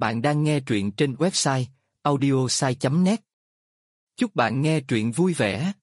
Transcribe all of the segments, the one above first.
Bạn đang nghe truyện trên website audiosai.net. Chúc bạn nghe truyện vui vẻ.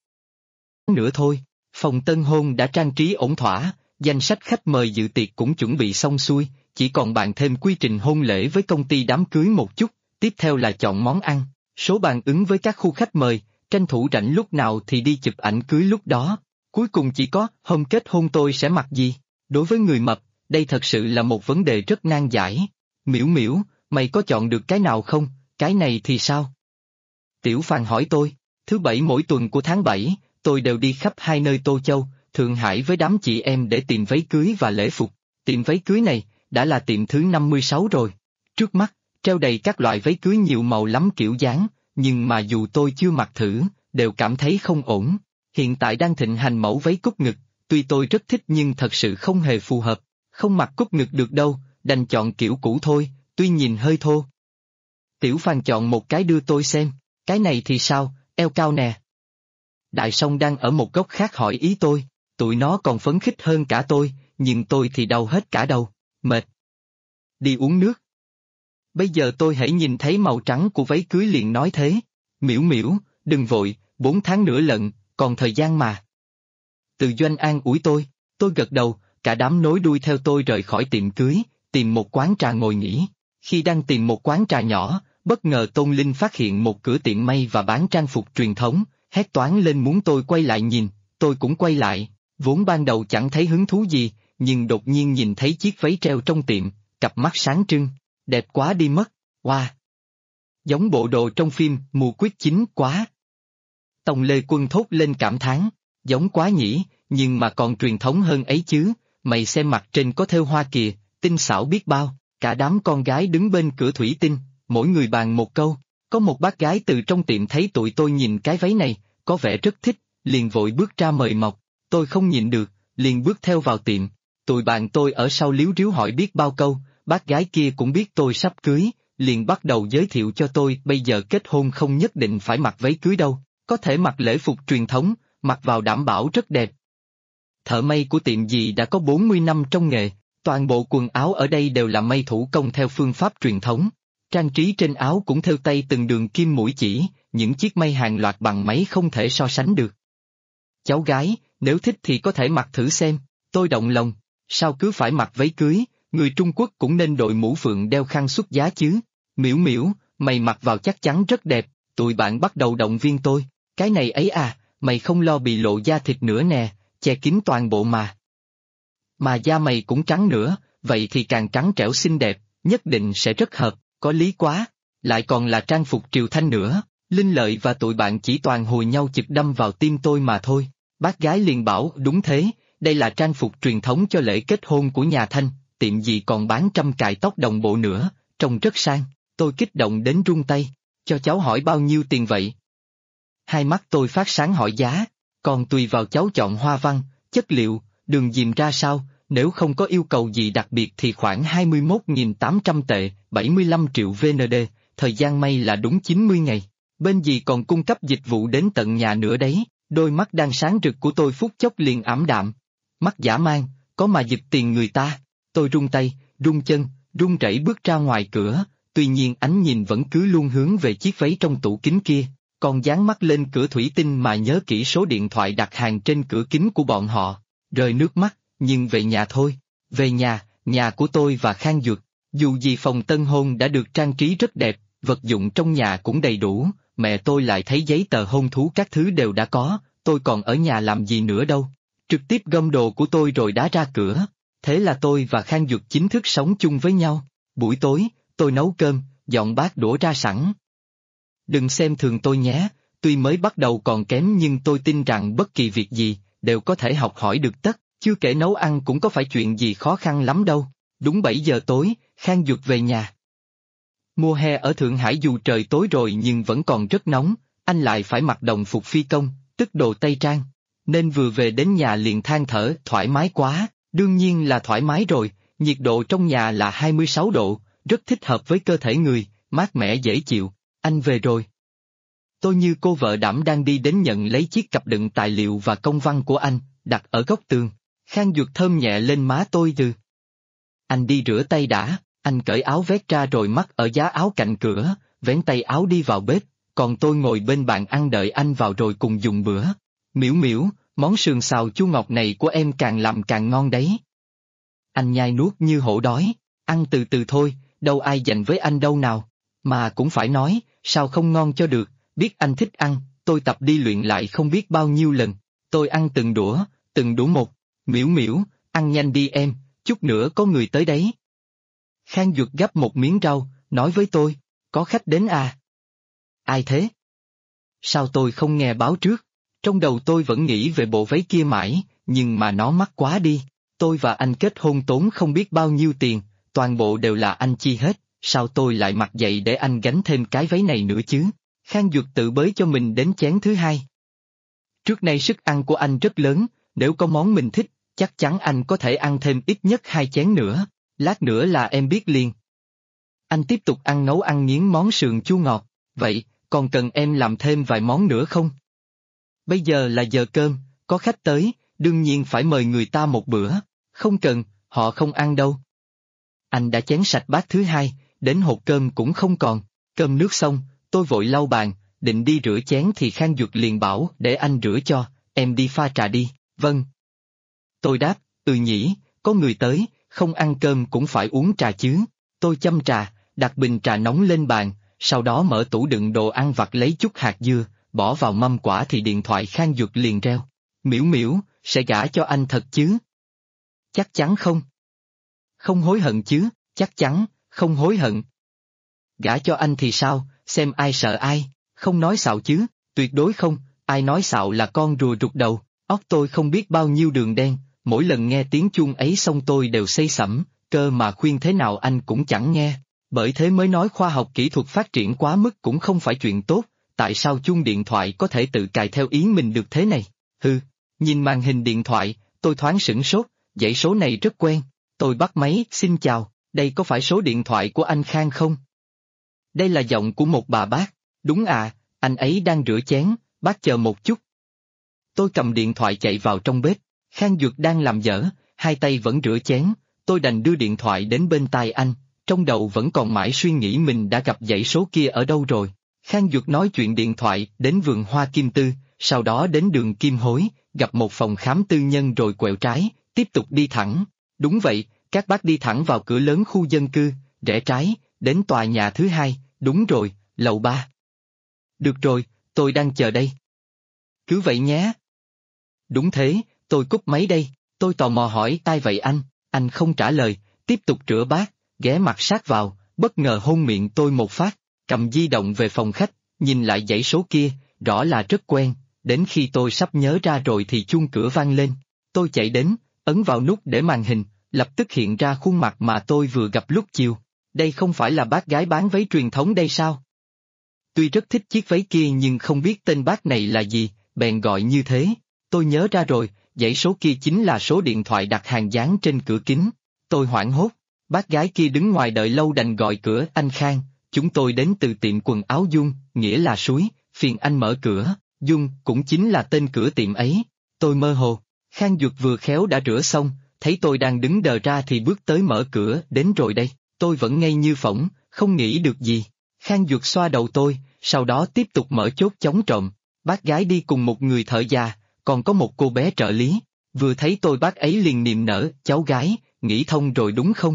Nữa thôi, phòng tân hôn đã trang trí ổn thỏa, danh sách khách mời dự tiệc cũng chuẩn bị xong xuôi, chỉ còn bàn thêm quy trình hôn lễ với công ty đám cưới một chút, tiếp theo là chọn món ăn, số bàn ứng với các khu khách mời, tranh thủ rảnh lúc nào thì đi chụp ảnh cưới lúc đó. Cuối cùng chỉ có hôm kết hôn tôi sẽ mặc gì. Đối với người mập, đây thật sự là một vấn đề rất nan giải. Miễu Miễu, mày có chọn được cái nào không, cái này thì sao? Tiểu Phàn hỏi tôi, thứ bảy mỗi tuần của tháng 7, tôi đều đi khắp hai nơi Tô Châu, Thượng Hải với đám chị em để tìm váy cưới và lễ phục. Tiệm váy cưới này, đã là tiệm thứ 56 rồi. Trước mắt, treo đầy các loại váy cưới nhiều màu lắm kiểu dáng, nhưng mà dù tôi chưa mặc thử, đều cảm thấy không ổn. Hiện tại đang thịnh hành mẫu váy cúc ngực, tuy tôi rất thích nhưng thật sự không hề phù hợp, không mặc cúc ngực được đâu, đành chọn kiểu cũ thôi, tuy nhìn hơi thô. Tiểu Phàn chọn một cái đưa tôi xem, cái này thì sao, eo cao nè. Đại Song đang ở một góc khác hỏi ý tôi, tụi nó còn phấn khích hơn cả tôi, nhưng tôi thì đau hết cả đầu, mệt. Đi uống nước. Bây giờ tôi hãy nhìn thấy màu trắng của váy cưới liền nói thế, Miễu Miễu, đừng vội, 4 tháng nữa lận, còn thời gian mà. Từ Doanh an ủi tôi gật đầu, cả đám nối đuôi theo tôi rời khỏi tiệm cưới, tìm một quán trà ngồi nghỉ. Khi đang tìm một quán trà nhỏ, bất ngờ Tôn Linh phát hiện một cửa tiệm may và bán trang phục truyền thống, hét toáng lên muốn tôi quay lại nhìn, tôi cũng quay lại, vốn ban đầu chẳng thấy hứng thú gì, nhưng đột nhiên nhìn thấy chiếc váy treo trong tiệm, cặp mắt sáng trưng, đẹp quá đi mất, wow! Giống bộ đồ trong phim Mùa Quyết Chính quá. Tòng Lê Quân thốt lên cảm thán, giống quá nhỉ, nhưng mà còn truyền thống hơn ấy chứ, mày xem mặt trên có thêu hoa kìa, tinh xảo biết bao. Cả đám con gái đứng bên cửa thủy tinh, mỗi người bàn một câu, có một bác gái từ trong tiệm thấy tụi tôi nhìn cái váy này, có vẻ rất thích, liền vội bước ra mời mọc, tôi không nhịn được, liền bước theo vào tiệm, tụi bạn tôi ở sau líu ríu hỏi biết bao câu, bác gái kia cũng biết tôi sắp cưới, liền bắt đầu giới thiệu cho tôi bây giờ kết hôn không nhất định phải mặc váy cưới đâu, có thể mặc lễ phục truyền thống, mặc vào đảm bảo rất đẹp. Thợ may của tiệm gì đã có 40 năm trong nghề. Toàn bộ quần áo ở đây đều là may thủ công theo phương pháp truyền thống. Trang trí trên áo cũng thêu tay từng đường kim mũi chỉ, những chiếc may hàng loạt bằng máy không thể so sánh được. Cháu gái, nếu thích thì có thể mặc thử xem, tôi động lòng, sao cứ phải mặc váy cưới, người Trung Quốc cũng nên đội mũ phượng đeo khăn xuất giá chứ. Miễu Miễu, mày mặc vào chắc chắn rất đẹp, tụi bạn bắt đầu động viên tôi, cái này ấy à, mày không lo bị lộ da thịt nữa nè, che kín toàn bộ mà. Mà da mày cũng trắng nữa, vậy thì càng trắng trẻo xinh đẹp, nhất định sẽ rất hợp, có lý quá. Lại còn là trang phục triều thanh nữa, Linh Lợi và tụi bạn chỉ toàn hồi nhau chực đâm vào tim tôi mà thôi. Bác gái liền bảo đúng thế, đây là trang phục truyền thống cho lễ kết hôn của nhà Thanh, tiệm gì còn bán trăm cài tóc đồng bộ nữa, trông rất sang. Tôi kích động đến run tay, cho cháu hỏi bao nhiêu tiền vậy? Hai mắt tôi phát sáng hỏi giá, còn tùy vào cháu chọn hoa văn, chất liệu, đường diềm ra sao. Nếu không có yêu cầu gì đặc biệt thì khoảng 21.800 tệ, 75 triệu VND, thời gian may là đúng 90 ngày. Bên gì còn cung cấp dịch vụ đến tận nhà nữa đấy, đôi mắt đang sáng rực của tôi phút chốc liền ảm đạm. Mắt dã man, có mà giật tiền người ta. Tôi run tay, run chân, run rẩy bước ra ngoài cửa, tuy nhiên ánh nhìn vẫn cứ luôn hướng về chiếc váy trong tủ kính kia, còn dán mắt lên cửa thủy tinh mà nhớ kỹ số điện thoại đặt hàng trên cửa kính của bọn họ, rơi nước mắt. Nhưng về nhà thôi, về nhà, nhà của tôi và Khang Duật, dù gì phòng tân hôn đã được trang trí rất đẹp, vật dụng trong nhà cũng đầy đủ, mẹ tôi lại thấy giấy tờ hôn thú các thứ đều đã có, tôi còn ở nhà làm gì nữa đâu, trực tiếp gom đồ của tôi rồi đá ra cửa, thế là tôi và Khang Duật chính thức sống chung với nhau, buổi tối, tôi nấu cơm, dọn bát đũa ra sẵn. Đừng xem thường tôi nhé, tuy mới bắt đầu còn kém nhưng tôi tin rằng bất kỳ việc gì, đều có thể học hỏi được tất. Chưa kể nấu ăn cũng có phải chuyện gì khó khăn lắm đâu. Đúng 7 giờ tối, Khang Duật về nhà. Mùa hè ở Thượng Hải dù trời tối rồi nhưng vẫn còn rất nóng, anh lại phải mặc đồng phục phi công, tức đồ Tây Trang. Nên vừa về đến nhà liền than thở, thoải mái quá, đương nhiên là thoải mái rồi, nhiệt độ trong nhà là 26 độ, rất thích hợp với cơ thể người, mát mẻ dễ chịu, anh về rồi. Tôi như cô vợ đảm đang đi đến nhận lấy chiếc cặp đựng tài liệu và công văn của anh, đặt ở góc tường. Khang Duật thơm nhẹ lên má tôi từ. Anh đi rửa tay đã, Anh cởi áo vét ra rồi mắc ở giá áo cạnh cửa, vén tay áo đi vào bếp, còn tôi ngồi bên bàn ăn đợi anh vào rồi cùng dùng bữa. Miễu miễu, món sườn xào chua ngọt này của em càng làm càng ngon đấy. Anh nhai nuốt như hổ đói, ăn từ từ thôi, đâu ai giành với anh đâu nào. Mà cũng phải nói, sao không ngon cho được, biết anh thích ăn, tôi tập đi luyện lại không biết bao nhiêu lần. Tôi ăn từng đũa một. Miễu miễu, ăn nhanh đi em, chút nữa có người tới đấy. Khang Duật gắp một miếng rau, nói với tôi, có khách đến à? Ai thế? Sao tôi không nghe báo trước? Trong đầu tôi vẫn nghĩ về bộ váy kia mãi, nhưng mà nó mắc quá đi. Tôi và anh kết hôn tốn không biết bao nhiêu tiền, toàn bộ đều là anh chi hết, sao tôi lại mặc vậy để anh gánh thêm cái váy này nữa chứ? Khang Duật tự bới cho mình đến chén thứ hai. Trước nay sức ăn của anh rất lớn, nếu có món mình thích, chắc chắn anh có thể ăn thêm ít nhất 2 chén nữa, lát nữa là em biết liền. Anh tiếp tục nấu ăn nghiến món sườn chua ngọt, vậy, còn cần em làm thêm vài món nữa không? Bây giờ là giờ cơm, có khách tới, đương nhiên phải mời người ta một bữa, không cần, họ không ăn đâu. Anh đã chén sạch bát thứ hai, đến hộp cơm cũng không còn, cơm nước xong, tôi vội lau bàn, định đi rửa chén thì Khang Duật liền bảo để anh rửa cho, em đi pha trà đi, vâng. Tôi đáp, nhỉ, có người tới, không ăn cơm cũng phải uống trà chứ. Tôi châm trà, đặt bình trà nóng lên bàn, sau đó mở tủ đựng đồ ăn vặt lấy chút hạt dưa, bỏ vào mâm quả thì điện thoại Khang Duật liền reo. Miễu miễu, sẽ gả cho anh thật chứ? Chắc chắn không? Không hối hận chứ, chắc chắn, không hối hận. Gả cho anh thì sao, xem ai sợ ai, không nói xạo chứ, tuyệt đối không, ai nói xạo là con rùa rụt đầu, óc tôi không biết bao nhiêu đường đen, mỗi lần nghe tiếng chuông ấy xong tôi đều say sẩm, cơ mà khuyên thế nào anh cũng chẳng nghe, bởi thế mới nói khoa học kỹ thuật phát triển quá mức cũng không phải chuyện tốt, tại sao chuông điện thoại có thể tự cài theo ý mình được thế này, nhìn màn hình điện thoại, tôi thoáng sửng sốt, dãy số này rất quen, tôi bắt máy, xin chào, đây có phải số điện thoại của anh Khang không? Đây là giọng của một bà bác, đúng à, anh ấy đang rửa chén, bác chờ một chút. Tôi cầm điện thoại chạy vào trong bếp, Khang Duật đang làm dở, hai tay vẫn rửa chén, tôi đành đưa điện thoại đến bên tai anh, trong đầu vẫn còn mãi suy nghĩ mình đã gặp dãy số kia ở đâu rồi. Khang Duật nói chuyện điện thoại đến vườn hoa Kim Tư, sau đó đến đường Kim Hối, gặp một phòng khám tư nhân rồi quẹo trái, tiếp tục đi thẳng. Đúng vậy, các bác đi thẳng vào cửa lớn khu dân cư, rẽ trái, đến tòa nhà thứ hai, đúng rồi, lầu 3. Được rồi, tôi đang chờ đây. Cứ vậy nhé. Đúng thế, tôi cúp máy đây, tôi tò mò hỏi ai vậy anh không trả lời, tiếp tục rửa bát, ghé mặt sát vào, bất ngờ hôn miệng tôi một phát, cầm di động về phòng khách, nhìn lại dãy số kia, rõ là rất quen, đến khi tôi sắp nhớ ra rồi thì chuông cửa vang lên. Tôi chạy đến, ấn vào nút để màn hình, lập tức hiện ra khuôn mặt mà tôi vừa gặp lúc chiều. Đây không phải là bác gái bán váy truyền thống đây sao? Tuy rất thích chiếc váy kia nhưng không biết tên bác này là gì, bèn gọi như thế. Tôi nhớ ra rồi, dãy số kia chính là số điện thoại đặt hàng dán trên cửa kính. Tôi hoảng hốt, bác gái kia đứng ngoài đợi lâu đành gọi cửa, anh Khang, chúng tôi đến từ tiệm quần áo Dung, nghĩa là suối, phiền anh mở cửa, Dung cũng chính là tên cửa tiệm ấy. Tôi mơ hồ, Khang Duật vừa khéo đã rửa xong, thấy tôi đang đứng đờ ra thì bước tới mở cửa, đến rồi đây, tôi vẫn ngây như phỗng, không nghĩ được gì. Khang Duật xoa đầu tôi, sau đó tiếp tục mở chốt chống trộm, bác gái đi cùng một người thợ già, còn có một cô bé trợ lý, vừa thấy tôi bác ấy liền niềm nở, cháu gái, nghĩ thông rồi đúng không?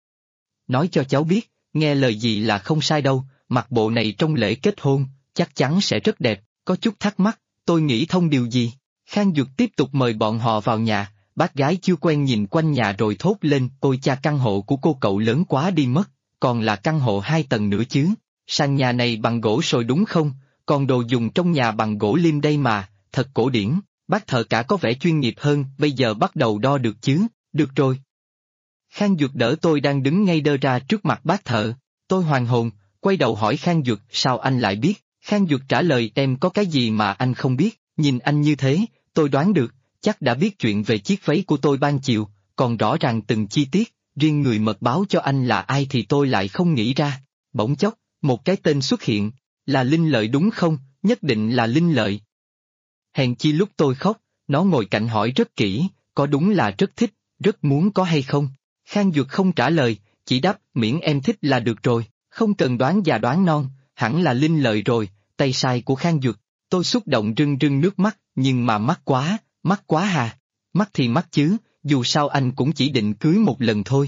Nói cho cháu biết, nghe lời gì là không sai đâu, mặc bộ này trong lễ kết hôn, chắc chắn sẽ rất đẹp, có chút thắc mắc, tôi nghĩ thông điều gì? Khang Duật tiếp tục mời bọn họ vào nhà, bác gái chưa quen nhìn quanh nhà rồi thốt lên, ôi cha căn hộ của cô cậu lớn quá đi mất, còn là căn hộ 2 tầng nữa chứ, sàn nhà này bằng gỗ sồi đúng không, còn đồ dùng trong nhà bằng gỗ lim đây mà, thật cổ điển, bác thợ cả có vẻ chuyên nghiệp hơn, bây giờ bắt đầu đo được chứ, được rồi. Khang Duật đỡ tôi đang đứng ngay đơ ra trước mặt bác thợ, tôi hoàn hồn, quay đầu hỏi Khang Duật sao anh lại biết, Khang Duật trả lời em có cái gì mà anh không biết, nhìn anh như thế, tôi đoán được, chắc đã biết chuyện về chiếc váy của tôi ban chiều, còn rõ ràng từng chi tiết, riêng người mật báo cho anh là ai thì tôi lại không nghĩ ra. Bỗng chốc, một cái tên xuất hiện, là Linh Lợi đúng không, nhất định là Linh Lợi. Hèn chi lúc tôi khóc, nó ngồi cạnh hỏi rất kỹ, có đúng là rất thích, rất muốn có hay không? Khang Duật không trả lời, chỉ đáp miễn em thích là được rồi, không cần đoán già đoán non, hẳn là linh lợi rồi, tay sai của Khang Duật. Tôi xúc động rưng rưng nước mắt, nhưng mà mắc quá hà. Mắc thì mắc chứ, dù sao anh cũng chỉ định cưới một lần thôi.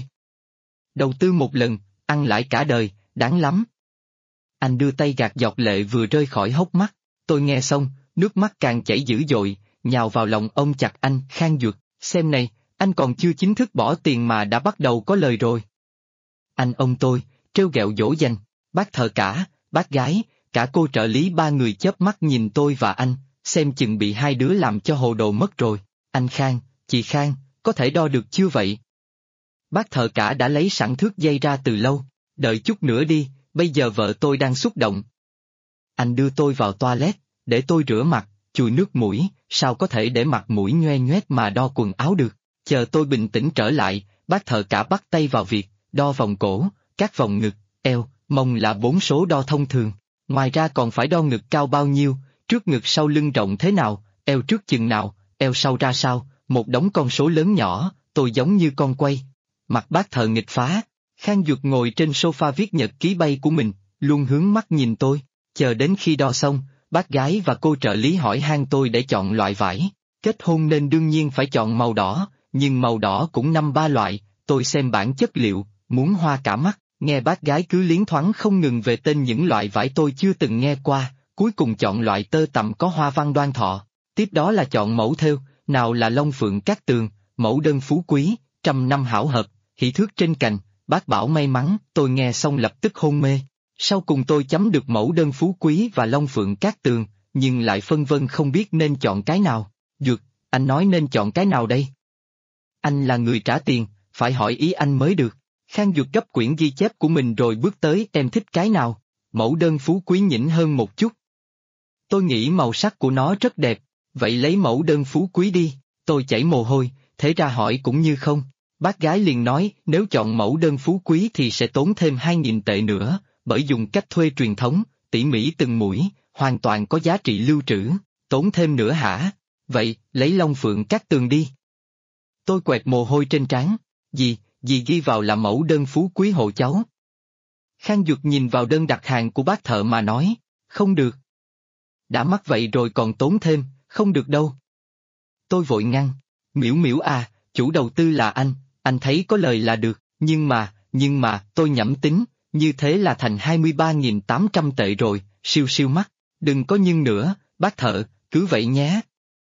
Đầu tư một lần, ăn lãi cả đời, đáng lắm. Anh đưa tay gạt giọt lệ vừa rơi khỏi hốc mắt, tôi nghe xong, nước mắt càng chảy dữ dội, nhào vào lòng ôm chặt anh. Khang Duật, xem này, anh còn chưa chính thức bỏ tiền mà đã bắt đầu có lời rồi. Anh ôm tôi, trêu ghẹo dỗ dành, bác thợ cả, bác gái, cả cô trợ lý ba người chớp mắt nhìn tôi và anh, xem chừng bị hai đứa làm cho hồ đồ mất rồi. Anh Khang, chị Khang, có thể đo được chưa vậy? Bác thợ cả đã lấy sẵn thước dây ra từ lâu, đợi chút nữa đi, bây giờ vợ tôi đang xúc động. Anh đưa tôi vào toilet, để tôi rửa mặt, chùi nước mũi, sao có thể để mặt mũi nhoe nhoét mà đo quần áo được. Chờ tôi bình tĩnh trở lại, bác thợ cả bắt tay vào việc, đo vòng cổ, các vòng ngực, eo, mông là 4 số đo thông thường. Ngoài ra còn phải đo ngực cao bao nhiêu, trước ngực sau lưng rộng thế nào, eo trước chừng nào, eo sau ra sao, một đống con số lớn nhỏ, tôi giống như con quay. Mặt bác thợ nghịch phá, Khang Duật ngồi trên sofa viết nhật ký bay của mình, luôn hướng mắt nhìn tôi, chờ đến khi đo xong, bác gái và cô trợ lý hỏi han tôi để chọn loại vải. Kết hôn nên đương nhiên phải chọn màu đỏ, nhưng màu đỏ cũng 5-3 loại, tôi xem bản chất liệu, muốn hoa cả mắt, nghe bác gái cứ liến thoáng không ngừng về tên những loại vải tôi chưa từng nghe qua, cuối cùng chọn loại tơ tằm có hoa văn đoan thọ, tiếp đó là chọn mẫu thêu, nào là long phượng cát tường, mẫu đơn phú quý, trăm năm hảo hợp, hỷ thước trên cành, bác bảo may mắn, tôi nghe xong lập tức hôn mê. Sau cùng tôi chấm được mẫu đơn phú quý và long phượng cát tường, nhưng lại phân vân không biết nên chọn cái nào. Duật, anh nói nên chọn cái nào đây? Anh là người trả tiền, phải hỏi ý anh mới được. Khang Duật gấp quyển ghi chép của mình rồi bước tới. Em thích cái nào? Mẫu đơn phú quý nhỉnh hơn một chút. Tôi nghĩ màu sắc của nó rất đẹp, vậy lấy mẫu đơn phú quý đi. Tôi chảy mồ hôi, thế ra hỏi cũng như không. Bác gái liền nói nếu chọn mẫu đơn phú quý thì sẽ tốn thêm 2.000 tệ nữa, bởi dùng cách thuê truyền thống, tỉ mỉ từng mũi, hoàn toàn có giá trị lưu trữ, tốn thêm nữa hả? Vậy, lấy long phượng cát tường đi. Tôi quẹt mồ hôi trên trán, gì ghi vào là mẫu đơn phú quý hộ cháu. Khang Duật nhìn vào đơn đặt hàng của bác thợ mà nói, không được. Đã mắc vậy rồi còn tốn thêm, không được đâu. Tôi vội ngăn, Miễu Miễu à, chủ đầu tư là anh thấy có lời là được, nhưng mà, tôi nhẩm tính, như thế là thành 23.800 tệ rồi, siêu siêu mắc, đừng có nhưng nữa, bác thợ, cứ vậy nhé.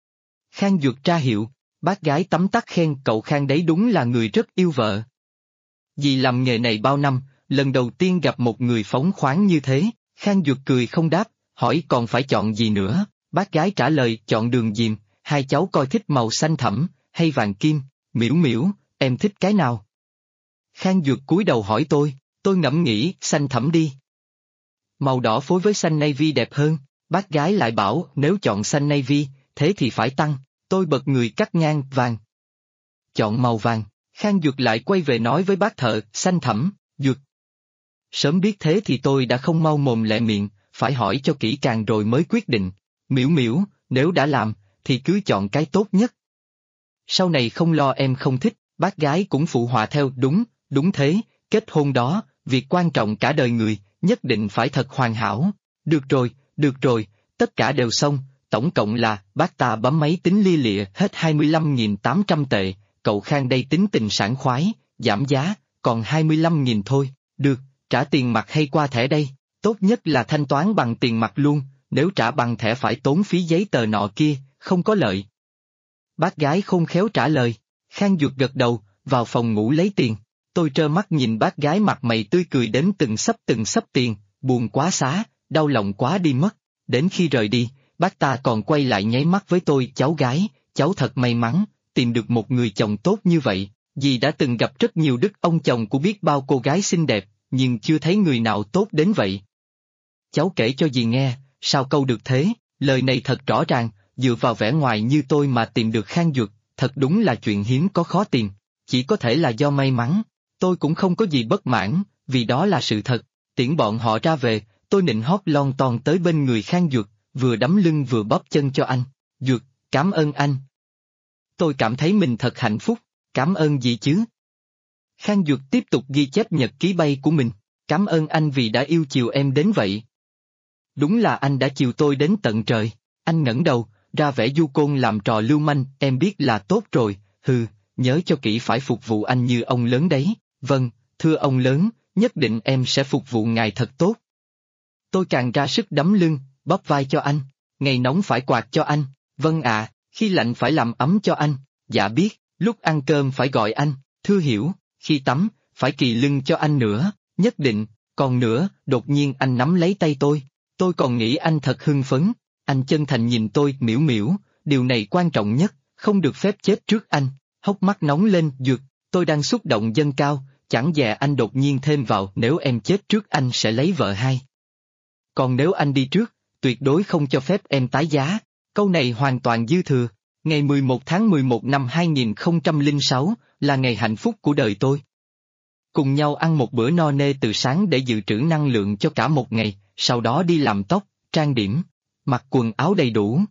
Khang Duật ra hiệu, bác gái tấm tắc khen cậu Khang đấy đúng là người rất yêu vợ. Dì làm nghề này bao năm, lần đầu tiên gặp một người phóng khoáng như thế, Khang Duật cười không đáp, hỏi còn phải chọn gì nữa, bác gái trả lời chọn đường diềm, hai cháu coi thích màu xanh thẫm, hay vàng kim, Miễu Miễu, em thích cái nào? Khang Duật cúi đầu hỏi tôi ngẫm nghĩ, xanh thẫm đi. Màu đỏ phối với xanh navy đẹp hơn, bác gái lại bảo nếu chọn xanh navy, thế thì phải tăng, tôi bật người cắt ngang vàng. Chọn màu vàng, Khang Duật lại quay về nói với bác thợ, xanh thẫm, Duật. Sớm biết thế thì tôi đã không mau mồm lẹ miệng, phải hỏi cho kỹ càng rồi mới quyết định, Miễu Miễu, nếu đã làm, thì cứ chọn cái tốt nhất. Sau này không lo em không thích, bác gái cũng phụ họa theo đúng thế, kết hôn đó, việc quan trọng cả đời người, nhất định phải thật hoàn hảo. Được rồi, tất cả đều xong, tổng cộng là, bác ta bấm máy tính lia lịa hết 25.800 tệ, cậu Khang đây tính tình sảng khoái, giảm giá, còn 25.000 thôi, được, trả tiền mặt hay qua thẻ đây, tốt nhất là thanh toán bằng tiền mặt luôn, nếu trả bằng thẻ phải tốn phí giấy tờ nọ kia, không có lợi. Bác gái khôn khéo trả lời, Khang Duật gật đầu, vào phòng ngủ lấy tiền. Tôi trơ mắt nhìn bác gái mặt mày tươi cười đến từng sấp tiền, buồn quá xá, đau lòng quá đi mất. Đến khi rời đi, bác ta còn quay lại nháy mắt với tôi, cháu gái, cháu thật may mắn, tìm được một người chồng tốt như vậy. Dì đã từng gặp rất nhiều đức ông chồng của biết bao cô gái xinh đẹp, nhưng chưa thấy người nào tốt đến vậy. Cháu kể cho dì nghe, sao câu được thế, lời này thật rõ ràng, dựa vào vẻ ngoài như tôi mà tìm được Khang Duật, thật đúng là chuyện hiếm có khó tìm, chỉ có thể là do may mắn. Tôi cũng không có gì bất mãn, vì đó là sự thật. Tiễn bọn họ ra về, tôi nịnh hót lon ton tới bên người Khang Duật, vừa đấm lưng vừa bóp chân cho anh. Duật, cảm ơn anh. Tôi cảm thấy mình thật hạnh phúc, cảm ơn gì chứ? Khang Duật tiếp tục ghi chép nhật ký bay của mình. Cảm ơn anh vì đã yêu chiều em đến vậy. Đúng là anh đã chiều tôi đến tận trời. Anh ngẩng đầu, ra vẻ du côn làm trò lưu manh, em biết là tốt rồi, hừ, nhớ cho kỹ phải phục vụ anh như ông lớn đấy. Vâng, thưa ông lớn, nhất định em sẽ phục vụ ngài thật tốt. Tôi càng ra sức đấm lưng, bóp vai cho anh. Ngày nóng phải quạt cho anh. Vâng ạ, khi lạnh phải làm ấm cho anh. Dạ biết, lúc ăn cơm phải gọi anh, thưa hiểu, khi tắm, phải kỳ lưng cho anh nữa, nhất định, còn nữa, đột nhiên anh nắm lấy tay tôi còn nghĩ anh thật hưng phấn, anh chân thành nhìn tôi miễu miễu, điều này quan trọng nhất, không được phép chết trước anh, hốc mắt nóng lên, Dược, tôi đang xúc động dâng cao, chẳng dè anh đột nhiên thêm vào nếu em chết trước anh sẽ lấy vợ hai. Còn nếu anh đi trước, tuyệt đối không cho phép em tái giá, câu này hoàn toàn dư thừa. Ngày 11 tháng 11 năm 2006 là ngày hạnh phúc của đời tôi. Cùng nhau ăn một bữa no nê từ sáng để dự trữ năng lượng cho cả một ngày, sau đó đi làm tóc, trang điểm, mặc quần áo đầy đủ.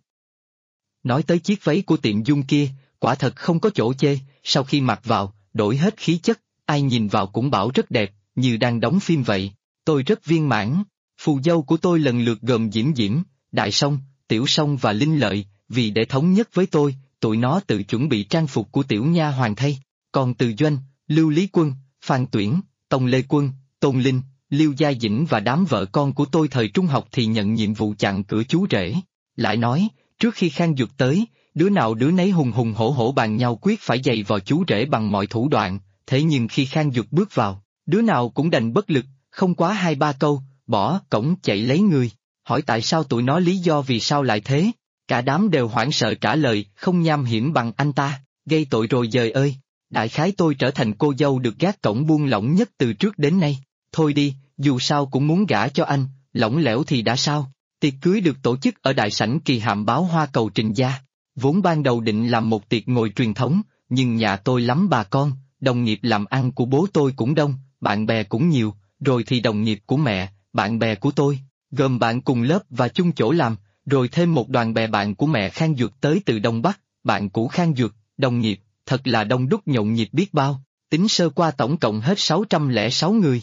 Nói tới chiếc váy của tiệm Dung kia, quả thật không có chỗ chê, sau khi mặc vào, đổi hết khí chất, ai nhìn vào cũng bảo rất đẹp, như đang đóng phim vậy. Tôi rất viên mãn, phù dâu của tôi lần lượt gồm Diễm Diễm, Đại Song, Tiểu Song và Linh Lợi, vì để thống nhất với tôi, tụi nó tự chuẩn bị trang phục của tiểu nha hoàn thay. Còn Từ Doanh, Lưu Lý Quân, Phan Tuyển, Tông Lê Quân, Tôn Linh, Liêu Gia Dĩnh và đám vợ con của tôi thời trung học thì nhận nhiệm vụ chặn cửa chú rể. Lại nói, trước khi Khang Duật tới, đứa nào đứa nấy hùng hùng hổ hổ bàn nhau quyết phải giày vào chú rể bằng mọi thủ đoạn, thế nhưng khi Khang Duật bước vào, đứa nào cũng đành bất lực, không quá 2-3 câu, bỏ cổng chạy lấy người, hỏi tại sao tụi nó lý do vì sao lại thế. Cả đám đều hoảng sợ trả lời, không nham hiểm bằng anh ta, gây tội rồi giời ơi. Đại khái tôi trở thành cô dâu được gác cổng buông lỏng nhất từ trước đến nay. Thôi đi, dù sao cũng muốn gả cho anh, lỏng lẻo thì đã sao. Tiệc cưới được tổ chức ở đại sảnh Kỳ Hạm Báo Hoa Cầu Trình Gia. Vốn ban đầu định làm một tiệc ngồi truyền thống, nhưng nhà tôi lắm bà con, đồng nghiệp làm ăn của bố tôi cũng đông, bạn bè cũng nhiều, rồi thì đồng nghiệp của mẹ, bạn bè của tôi, gồm bạn cùng lớp và chung chỗ làm. Rồi thêm một đoàn bè bạn của mẹ Khang Duật tới từ Đông Bắc, bạn cũ Khang Duật, đồng nghiệp, thật là đông đúc nhộn nhịp biết bao, tính sơ qua tổng cộng hết 606 người.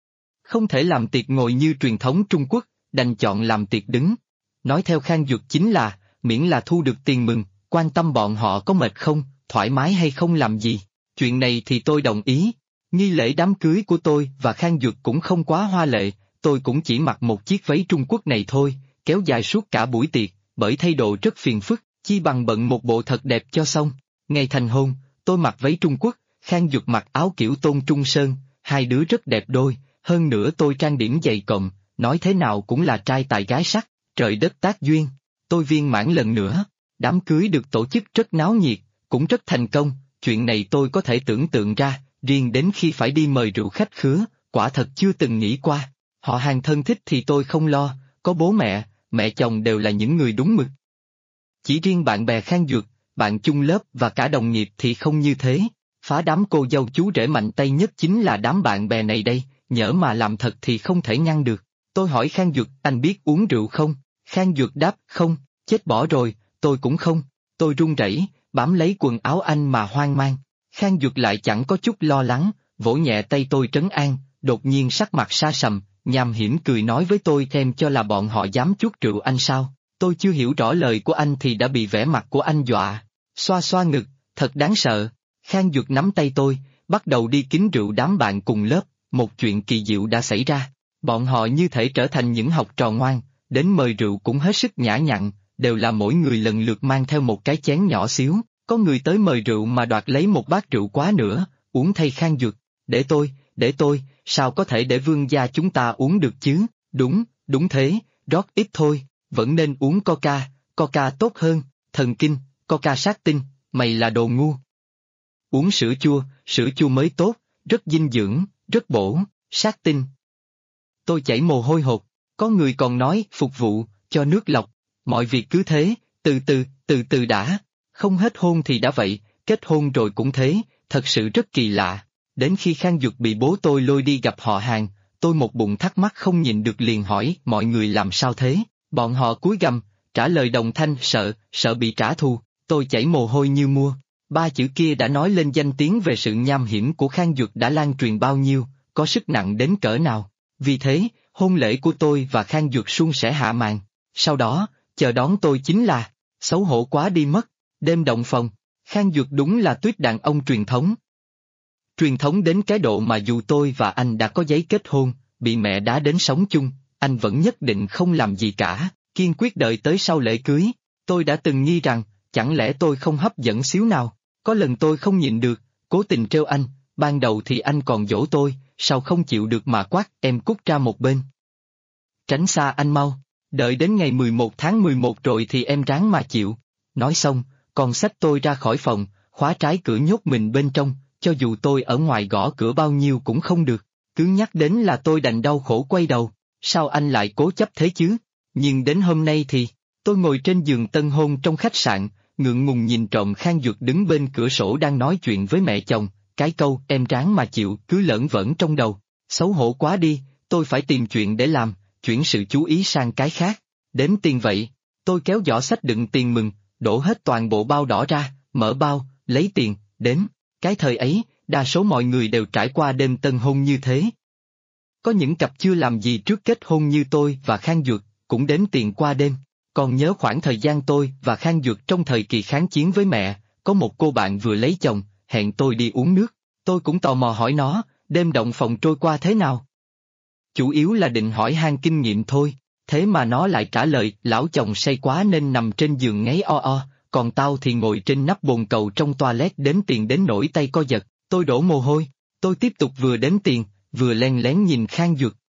Không thể làm tiệc ngồi như truyền thống Trung Quốc, đành chọn làm tiệc đứng. Nói theo Khang Duật chính là, miễn là thu được tiền mừng, quan tâm bọn họ có mệt không, thoải mái hay không làm gì, chuyện này thì tôi đồng ý. Nghi lễ đám cưới của tôi và Khang Duật cũng không quá hoa lệ, tôi cũng chỉ mặc một chiếc váy Trung Quốc này thôi. Kéo dài suốt cả buổi tiệc, bởi thay đồ rất phiền phức, chi bằng bận một bộ thật đẹp cho xong. Ngày thành hôn, tôi mặc váy Trung Quốc, Khang Duật mặc áo kiểu Tôn Trung Sơn, hai đứa rất đẹp đôi, hơn nữa tôi trang điểm dày cộm, nói thế nào cũng là trai tài gái sắc, trời đất tác duyên. Tôi viên mãn lần nữa, đám cưới được tổ chức rất náo nhiệt, cũng rất thành công, chuyện này tôi có thể tưởng tượng ra, riêng đến khi phải đi mời rượu khách khứa, quả thật chưa từng nghĩ qua. Họ hàng thân thích thì tôi không lo, có bố mẹ chồng đều là những người đúng mực. Chỉ riêng bạn bè Khang Duật, bạn chung lớp và cả đồng nghiệp thì không như thế. Phá đám cô dâu chú rể mạnh tay nhất chính là đám bạn bè này đây, nhỡ mà làm thật thì không thể ngăn được. Tôi hỏi Khang Duật, anh biết uống rượu không? Khang Duật đáp, không, chết bỏ rồi, tôi cũng không. Tôi run rẩy, bám lấy quần áo anh mà hoang mang. Khang Duật lại chẳng có chút lo lắng, vỗ nhẹ tay tôi trấn an, đột nhiên sắc mặt sa sầm. Nham hiểm cười nói với tôi thêm cho là bọn họ dám chuốt rượu anh sao, tôi chưa hiểu rõ lời của anh thì đã bị vẻ mặt của anh dọa, xoa xoa ngực, thật đáng sợ. Khang Duật nắm tay tôi, bắt đầu đi kính rượu đám bạn cùng lớp, một chuyện kỳ diệu đã xảy ra, bọn họ như thể trở thành những học trò ngoan, đến mời rượu cũng hết sức nhã nhặn, đều là mỗi người lần lượt mang theo một cái chén nhỏ xíu, có người tới mời rượu mà đoạt lấy một bát rượu quá nữa, uống thay Khang Duật, để tôi, sao có thể để vương gia chúng ta uống được chứ, đúng thế, rót ít thôi, vẫn nên uống coca tốt hơn, thần kinh, coca sát tinh, mày là đồ ngu. Uống sữa chua mới tốt, rất dinh dưỡng, rất bổ, sát tinh. Tôi chảy mồ hôi hột, có người còn nói phục vụ, cho nước lọc, mọi việc cứ thế, từ từ đã, không hết hôn thì đã vậy, kết hôn rồi cũng thế, thật sự rất kỳ lạ. Đến khi Khang Duật bị bố tôi lôi đi gặp họ hàng, tôi một bụng thắc mắc không nhìn được liền hỏi mọi người làm sao thế, bọn họ cúi gằm, trả lời đồng thanh sợ bị trả thù, tôi chảy mồ hôi như mưa. Ba chữ kia đã nói lên danh tiếng về sự nham hiểm của Khang Duật đã lan truyền bao nhiêu, có sức nặng đến cỡ nào. Vì thế, hôn lễ của tôi và Khang Duật suôn sẻ hạ màn. Sau đó, chờ đón tôi chính là, xấu hổ quá đi mất, đêm động phòng. Khang Duật đúng là tuyết đàn ông truyền thống. Truyền thống đến cái độ mà dù tôi và anh đã có giấy kết hôn, bị mẹ đá đến sống chung, anh vẫn nhất định không làm gì cả, kiên quyết đợi tới sau lễ cưới. Tôi đã từng nghi rằng, chẳng lẽ tôi không hấp dẫn xíu nào, có lần tôi không nhịn được, cố tình trêu anh, ban đầu thì anh còn dỗ tôi, sao không chịu được mà quát em cút ra một bên. Tránh xa anh mau, đợi đến ngày 11 tháng 11 rồi thì em ráng mà chịu. Nói xong, còn xách tôi ra khỏi phòng, khóa trái cửa nhốt mình bên trong, cho dù tôi ở ngoài gõ cửa bao nhiêu cũng không được, cứ nhắc đến là tôi đành đau khổ quay đầu, sao anh lại cố chấp thế chứ? Nhưng đến hôm nay thì, tôi ngồi trên giường tân hôn trong khách sạn, ngượng ngùng nhìn trộm Khang Duật đứng bên cửa sổ đang nói chuyện với mẹ chồng, cái câu em ráng mà chịu cứ lởn vởn trong đầu, xấu hổ quá đi, tôi phải tìm chuyện để làm, chuyển sự chú ý sang cái khác. Đếm tiền vậy, tôi kéo giỏ xách đựng tiền mừng, đổ hết toàn bộ bao đỏ ra, mở bao, lấy tiền, đếm. Cái thời ấy, đa số mọi người đều trải qua đêm tân hôn như thế. Có những cặp chưa làm gì trước kết hôn như tôi và Khang Duật, cũng đếm tiền qua đêm. Còn nhớ khoảng thời gian tôi và Khang Duật trong thời kỳ kháng chiến với mẹ, có một cô bạn vừa lấy chồng, hẹn tôi đi uống nước, tôi cũng tò mò hỏi nó, đêm động phòng trôi qua thế nào? Chủ yếu là định hỏi han kinh nghiệm thôi, thế mà nó lại trả lời, lão chồng say quá nên nằm trên giường ngáy o o, còn tao thì ngồi trên nắp bồn cầu trong toilet đếm tiền đến nỗi tay co giật, tôi đổ mồ hôi, tôi tiếp tục vừa đếm tiền, vừa len lén nhìn Khang Duật.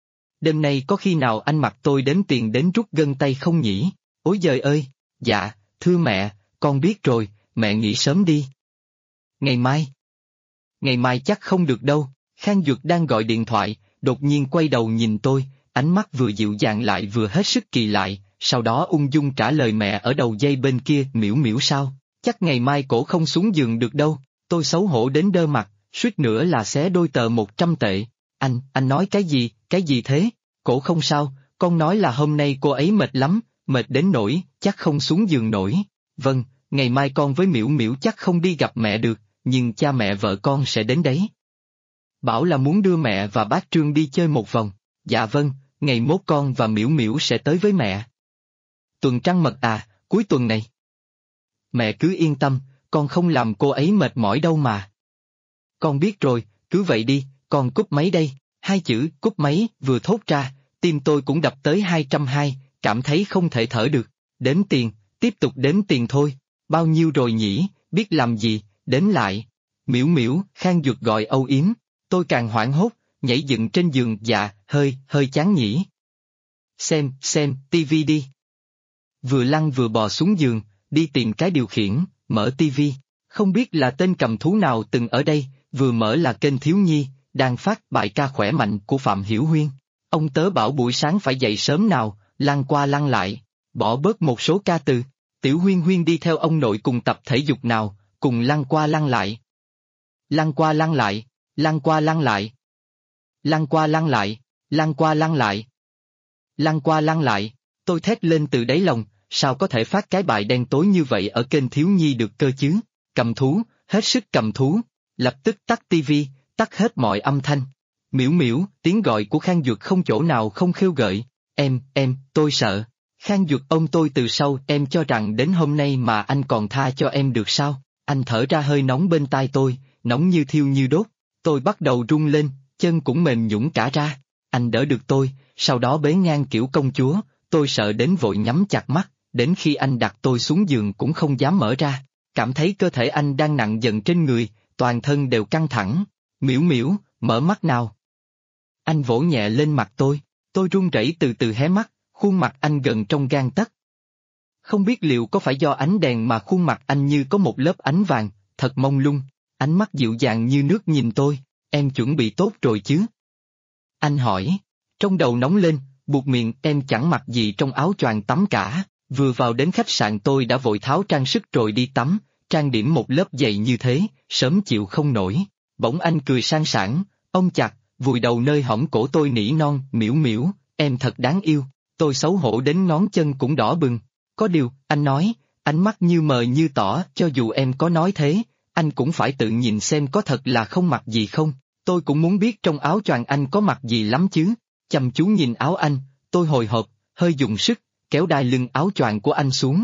Đêm nay có khi nào anh mặc tôi đếm tiền đến rút gân tay không nhỉ? Ôi giời ơi! Dạ, thưa mẹ, con biết rồi, mẹ nghỉ sớm đi. Ngày mai? Ngày mai chắc không được đâu, Khang Duật đang gọi điện thoại, đột nhiên quay đầu nhìn tôi, ánh mắt vừa dịu dàng lại vừa hết sức kỳ lạ, sau đó ung dung trả lời mẹ ở đầu dây bên kia, Miễu Miễu sao? Chắc ngày mai cổ không xuống giường được đâu, tôi xấu hổ đến đơ mặt, suýt nữa là xé đôi tờ 100 tệ. Anh nói cái gì thế? Cổ không sao, con nói là hôm nay cô ấy mệt lắm, mệt đến nỗi, chắc không xuống giường nổi. Vâng, ngày mai con với Miễu Miễu chắc không đi gặp mẹ được, nhưng cha mẹ vợ con sẽ đến đấy. Bảo là muốn đưa mẹ và bác Trương đi chơi một vòng. Dạ vâng, ngày mốt con và Miễu Miễu sẽ tới với mẹ. Tuần trăng mật à, cuối tuần này. Mẹ cứ yên tâm, con không làm cô ấy mệt mỏi đâu mà. Con biết rồi, cứ vậy đi, con cúp máy đây. Hai chữ cúp máy vừa thốt ra, tim tôi cũng đập tới 220, cảm thấy không thể thở được. Đếm tiền, tiếp tục đếm tiền thôi. Bao nhiêu rồi nhỉ, biết làm gì, đếm lại. Miễu Miễu, Khang Duật gọi âu yếm. Tôi càng hoảng hốt, nhảy dựng trên giường, dạ, hơi chán nhỉ. Xem, tivi đi. Vừa lăn vừa bò xuống giường, đi tìm cái điều khiển, mở tivi. Không biết là tên cầm thú nào từng ở đây, vừa mở là kênh thiếu nhi, đang phát bài ca khỏe mạnh của Phạm Hiểu Huyên. Ông tớ bảo buổi sáng phải dậy sớm nào, lăn qua lăn lại, bỏ bớt một số ca từ. Tiểu Huyên Huyên đi theo ông nội cùng tập thể dục nào, cùng lăn qua lăn lại. Lăn qua lăn lại, lăn qua lăn lại. Lăn qua lăn lại, lăn qua lăn lại. Lăn qua lăn lại, tôi thét lên từ đáy lòng, sao có thể phát cái bài đen tối như vậy ở kênh thiếu nhi được cơ chứ? Cầm thú, hết sức cầm thú, lập tức tắt tivi, tắt hết mọi âm thanh. Miễu Miễu, tiếng gọi của Khang Duật không chỗ nào không khêu gợi. Em, tôi sợ. Khang Duật ôm tôi từ sau, em cho rằng đến hôm nay mà anh còn tha cho em được sao? Anh thở ra hơi nóng bên tai tôi, nóng như thiêu như đốt. Tôi bắt đầu run lên, chân cũng mềm nhũn cả ra. Anh đỡ được tôi, sau đó bế ngang kiểu công chúa, tôi sợ đến vội nhắm chặt mắt, đến khi anh đặt tôi xuống giường cũng không dám mở ra. Cảm thấy cơ thể anh đang nặng dần trên người, toàn thân đều căng thẳng. Miễu Miễu, mở mắt nào. Anh vỗ nhẹ lên mặt tôi run rẩy từ từ hé mắt, khuôn mặt anh gần trong gang tấc. Không biết liệu có phải do ánh đèn mà khuôn mặt anh như có một lớp ánh vàng, thật mông lung, ánh mắt dịu dàng như nước nhìn tôi, em chuẩn bị tốt rồi chứ? Anh hỏi, trong đầu nóng lên, buộc miệng em chẳng mặc gì trong áo choàng tắm cả, vừa vào đến khách sạn tôi đã vội tháo trang sức rồi đi tắm, trang điểm một lớp dày như thế, sớm chịu không nổi. Bỗng anh cười sang sảng, ôm chặt, vùi đầu nơi hõm cổ tôi nỉ non, Miễu Miễu, em thật đáng yêu, tôi xấu hổ đến ngón chân cũng đỏ bừng. Có điều, anh nói, ánh mắt như mờ như tỏ, cho dù em có nói thế, anh cũng phải tự nhìn xem có thật là không mặc gì không, tôi cũng muốn biết trong áo choàng anh có mặc gì lắm chứ, chăm chú nhìn áo anh, tôi hồi hộp, hơi dùng sức, kéo đai lưng áo choàng của anh xuống.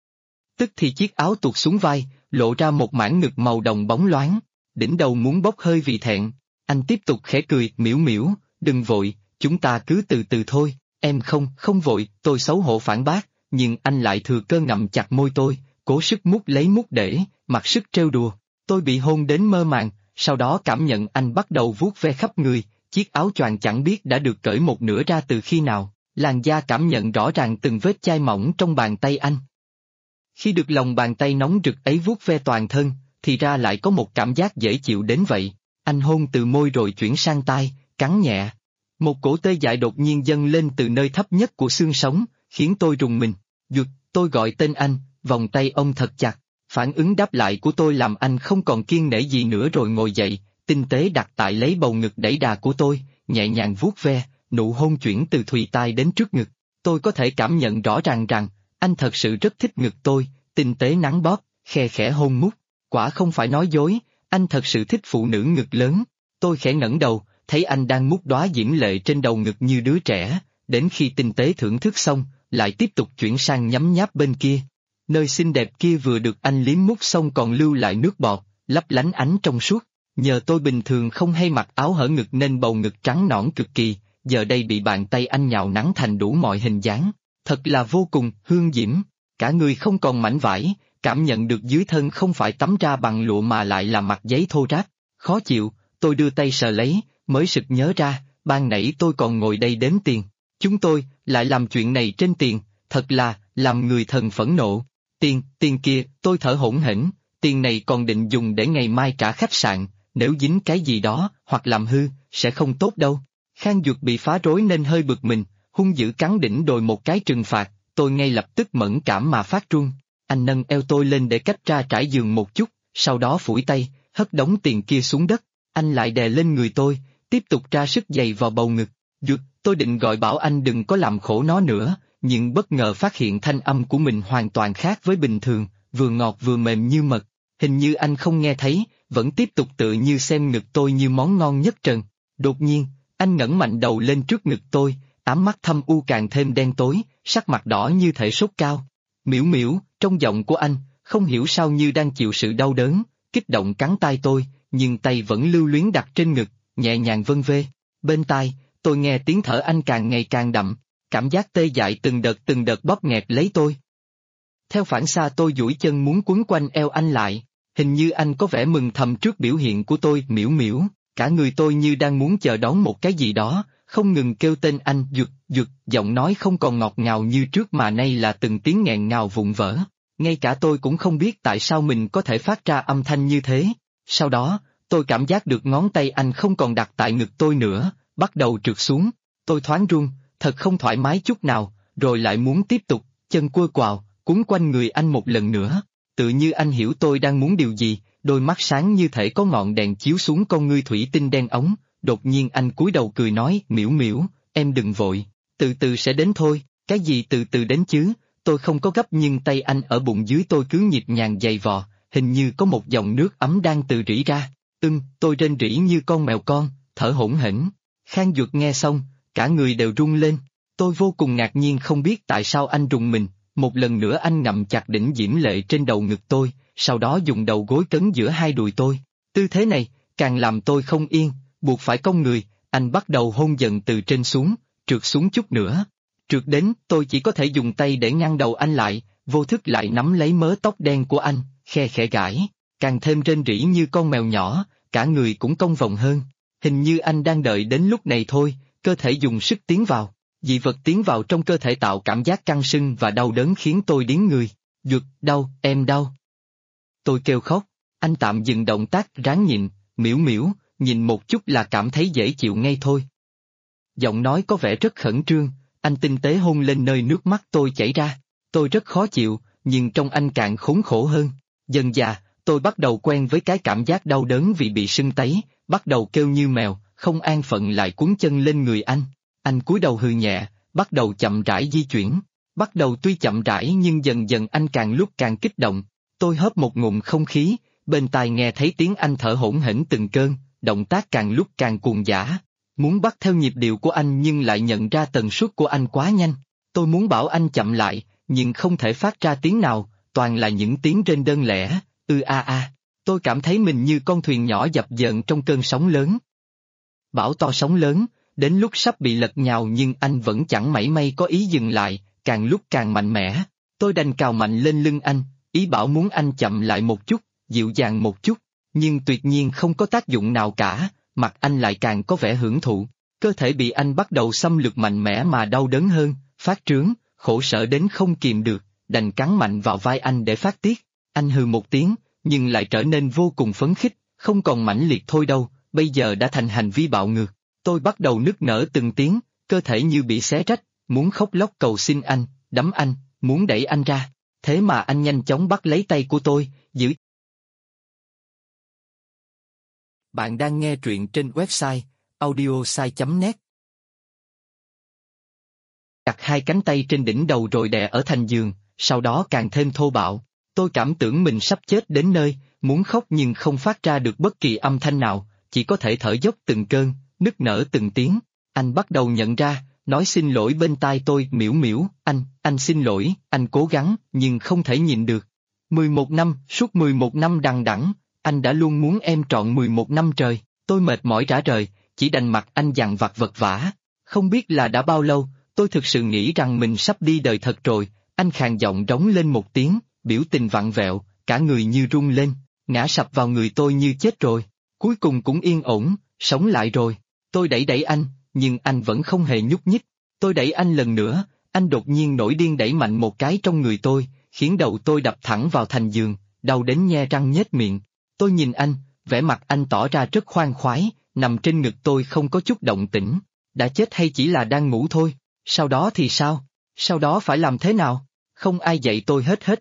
Tức thì chiếc áo tuột xuống vai, lộ ra một mảng ngực màu đồng bóng loáng, đỉnh đầu muốn bốc hơi vì thẹn, anh tiếp tục khẽ cười, Miễu Miễu, đừng vội, chúng ta cứ từ từ thôi, em không vội, tôi xấu hổ phản bác, nhưng anh lại thừa cơ ngậm chặt môi tôi, cố sức mút lấy mút để, mặc sức trêu đùa, tôi bị hôn đến mơ màng, sau đó cảm nhận anh bắt đầu vuốt ve khắp người, chiếc áo choàng chẳng biết đã được cởi một nửa ra từ khi nào, làn da cảm nhận rõ ràng từng vết chai mỏng trong bàn tay anh. Khi được lòng bàn tay nóng rực ấy vuốt ve toàn thân, thì ra lại có một cảm giác dễ chịu đến vậy, anh hôn từ môi rồi chuyển sang tai, cắn nhẹ. Một cổ tê dại đột nhiên dâng lên từ nơi thấp nhất của xương sống, khiến tôi rùng mình. Giật, tôi gọi tên anh, vòng tay ông thật chặt, phản ứng đáp lại của tôi làm anh không còn kiêng nể gì nữa rồi ngồi dậy, tinh tế đặt tại lấy bầu ngực đẩy đà của tôi, nhẹ nhàng vuốt ve, nụ hôn chuyển từ thùy tai đến trước ngực. Tôi có thể cảm nhận rõ ràng rằng, anh thật sự rất thích ngực tôi, tinh tế nắn bóp, khe khẽ hôn mút. Quả không phải nói dối, anh thật sự thích phụ nữ ngực lớn. Tôi khẽ ngẩng đầu, thấy anh đang mút đóa diễm lệ trên đầu ngực như đứa trẻ, đến khi tinh tế thưởng thức xong, lại tiếp tục chuyển sang nhấm nháp bên kia. Nơi xinh đẹp kia vừa được anh liếm mút xong còn lưu lại nước bọt, lấp lánh ánh trong suốt. Nhờ tôi bình thường không hay mặc áo hở ngực nên bầu ngực trắng nõn cực kỳ, giờ đây bị bàn tay anh nhào nắn thành đủ mọi hình dáng. Thật là vô cùng hương diễm, cả người không còn mảnh vải, cảm nhận được dưới thân không phải tắm ra bằng lụa mà lại là mặt giấy thô ráp. Khó chịu, tôi đưa tay sờ lấy, mới sực nhớ ra, ban nãy tôi còn ngồi đây đếm tiền. Chúng tôi lại làm chuyện này trên tiền, thật là làm người thần phẫn nộ. Tiền kia, tôi thở hổn hển, tiền này còn định dùng để ngày mai trả khách sạn, nếu dính cái gì đó, hoặc làm hư, sẽ không tốt đâu. Khang Duật bị phá rối nên hơi bực mình, hung dữ cắn đỉnh đồi một cái trừng phạt, tôi ngay lập tức mẫn cảm mà phát run. Anh nâng eo tôi lên để cách ra trải giường một chút, sau đó phủi tay, hất đống tiền kia xuống đất, anh lại đè lên người tôi, tiếp tục ra sức giày vào bầu ngực. Duật, tôi định gọi bảo anh đừng có làm khổ nó nữa, nhưng bất ngờ phát hiện thanh âm của mình hoàn toàn khác với bình thường, vừa ngọt vừa mềm như mật. Hình như anh không nghe thấy, vẫn tiếp tục tự như xem ngực tôi như món ngon nhất trần. Đột nhiên, anh ngẩng mạnh đầu lên trước ngực tôi, ám mắt thâm u càng thêm đen tối, sắc mặt đỏ như thể sốt cao. Miễu Miễu, trong giọng của anh, không hiểu sao như đang chịu sự đau đớn, kích động cắn tai tôi, nhưng tay vẫn lưu luyến đặt trên ngực, nhẹ nhàng vân vê. Bên tai, tôi nghe tiếng thở anh càng ngày càng đậm, cảm giác tê dại từng đợt bóp nghẹt lấy tôi. Theo phản xạ tôi duỗi chân muốn quấn quanh eo anh lại, hình như anh có vẻ mừng thầm trước biểu hiện của tôi. Miễu Miễu, cả người tôi như đang muốn chờ đón một cái gì đó, không ngừng kêu tên anh. Duật, giọng nói không còn ngọt ngào như trước mà nay là từng tiếng nghẹn ngào vụn vỡ. Ngay cả tôi cũng không biết tại sao mình có thể phát ra âm thanh như thế. Sau đó, tôi cảm giác được ngón tay anh không còn đặt tại ngực tôi nữa, bắt đầu trượt xuống. Tôi thoáng run, thật không thoải mái chút nào, rồi lại muốn tiếp tục, chân quơ quào, quấn quanh người anh một lần nữa. Tự như anh hiểu tôi đang muốn điều gì, đôi mắt sáng như thể có ngọn đèn chiếu xuống con ngươi thủy tinh đen ống. Đột nhiên anh cúi đầu cười nói, Miễu Miễu, em đừng vội, từ từ sẽ đến thôi. Cái gì từ từ đến chứ, tôi không có gấp nhưng tay anh ở bụng dưới tôi cứ nhịp nhàng giày vò, hình như có một dòng nước ấm đang từ rỉ ra. Tôi rên rỉ như con mèo con, thở hổn hển. Khang Duật nghe xong, cả người đều run lên. Tôi vô cùng ngạc nhiên không biết tại sao anh rùng mình, một lần nữa anh ngậm chặt đỉnh diễm lệ trên đầu ngực tôi, sau đó dùng đầu gối cấn giữa hai đùi tôi. Tư thế này, càng làm tôi không yên, buộc phải cong người, anh bắt đầu hôn dần từ trên xuống, trượt xuống chút nữa. Trượt đến, tôi chỉ có thể dùng tay để ngăn đầu anh lại, vô thức lại nắm lấy mớ tóc đen của anh, khe khẽ gãi, càng thêm rên rỉ như con mèo nhỏ, cả người cũng cong vòng hơn. Hình như anh đang đợi đến lúc này thôi, cơ thể dùng sức tiến vào, dị vật tiến vào trong cơ thể tạo cảm giác căng sưng và đau đớn khiến tôi điếng người. Duật, đau, em đau. Tôi kêu khóc, anh tạm dừng động tác ráng nhịn, Miễu Miễu, nhìn một chút là cảm thấy dễ chịu ngay thôi. Giọng nói có vẻ rất khẩn trương, anh tinh tế hôn lên nơi nước mắt tôi chảy ra. Tôi rất khó chịu, nhưng trong anh càng khốn khổ hơn. Dần dà, tôi bắt đầu quen với cái cảm giác đau đớn vì bị sưng tấy, bắt đầu kêu như mèo, không an phận lại cuốn chân lên người anh. Anh cúi đầu hừ nhẹ, bắt đầu chậm rãi di chuyển. Bắt đầu tuy chậm rãi nhưng dần dần anh càng lúc càng kích động. Tôi hớp một ngụm không khí, bên tai nghe thấy tiếng anh thở hổn hển từng cơn, động tác càng lúc càng cuồng dã. Muốn bắt theo nhịp điệu của anh nhưng lại nhận ra tần suất của anh quá nhanh. Tôi muốn bảo anh chậm lại, nhưng không thể phát ra tiếng nào, toàn là những tiếng rên đơn lẻ, a a. Tôi cảm thấy mình như con thuyền nhỏ dập dờn trong cơn sóng lớn. Bão to sóng lớn, đến lúc sắp bị lật nhào nhưng anh vẫn chẳng mảy may có ý dừng lại, càng lúc càng mạnh mẽ. Tôi đành cào mạnh lên lưng anh, ý bảo muốn anh chậm lại một chút, dịu dàng một chút, nhưng tuyệt nhiên không có tác dụng nào cả, mặt anh lại càng có vẻ hưởng thụ. Cơ thể bị anh bắt đầu xâm lược mạnh mẽ mà đau đớn hơn, phát trướng, khổ sở đến không kìm được, đành cắn mạnh vào vai anh để phát tiết. Anh hừ một tiếng, nhưng lại trở nên vô cùng phấn khích, không còn mãnh liệt thôi đâu, bây giờ đã thành hành vi bạo ngược. Tôi bắt đầu nức nở từng tiếng, cơ thể như bị xé rách, muốn khóc lóc cầu xin anh, đấm anh, muốn đẩy anh ra. Thế mà anh nhanh chóng bắt lấy tay của tôi, giữ. Bạn đang nghe truyện trên website audiosai.net. Đặt hai cánh tay trên đỉnh đầu rồi đè ở thành giường, sau đó càng thêm thô bạo. Tôi cảm tưởng mình sắp chết đến nơi, muốn khóc nhưng không phát ra được bất kỳ âm thanh nào, chỉ có thể thở dốc từng cơn, nức nở từng tiếng. Anh bắt đầu nhận ra, nói xin lỗi bên tai tôi, miểu miểu, anh xin lỗi, anh cố gắng, nhưng không thể nhịn được. 11 năm, suốt 11 năm đằng đẵng, anh đã luôn muốn em trọn 11 năm trời, tôi mệt mỏi rã rời, chỉ đành mặc anh dằn vặt vật vã. Không biết là đã bao lâu, tôi thực sự nghĩ rằng mình sắp đi đời thật rồi, anh khàn giọng rống lên một tiếng, biểu tình vặn vẹo, cả người như rung lên, ngã sập vào người tôi như chết rồi. Cuối cùng cũng yên ổn, sống lại rồi. Tôi đẩy anh, nhưng anh vẫn không hề nhúc nhích. Tôi đẩy anh lần nữa, anh đột nhiên nổi điên đẩy mạnh một cái trong người tôi, khiến đầu tôi đập thẳng vào thành giường, đau đến nhe răng nhếch miệng. Tôi nhìn anh, vẻ mặt anh tỏ ra rất khoan khoái, nằm trên ngực tôi không có chút động tĩnh. Đã chết hay chỉ là đang ngủ thôi? Sau đó thì sao? Sau đó phải làm thế nào? Không ai dạy tôi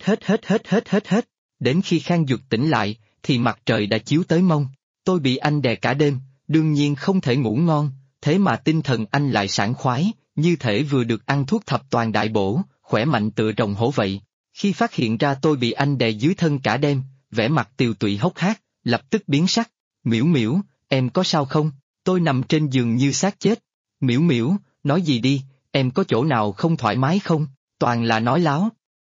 hết. Đến khi Khang Duật tỉnh lại, thì mặt trời đã chiếu tới mông. Tôi bị anh đè cả đêm, đương nhiên không thể ngủ ngon, thế mà tinh thần anh lại sảng khoái, như thể vừa được ăn thuốc thập toàn đại bổ, khỏe mạnh tựa rồng hổ vậy. Khi phát hiện ra tôi bị anh đè dưới thân cả đêm, vẻ mặt tiều tụy hốc hác, lập tức biến sắc. Miểu miểu, em có sao không? Tôi nằm trên giường như xác chết. Miểu miểu, nói gì đi, em có chỗ nào không thoải mái không? Toàn là nói láo.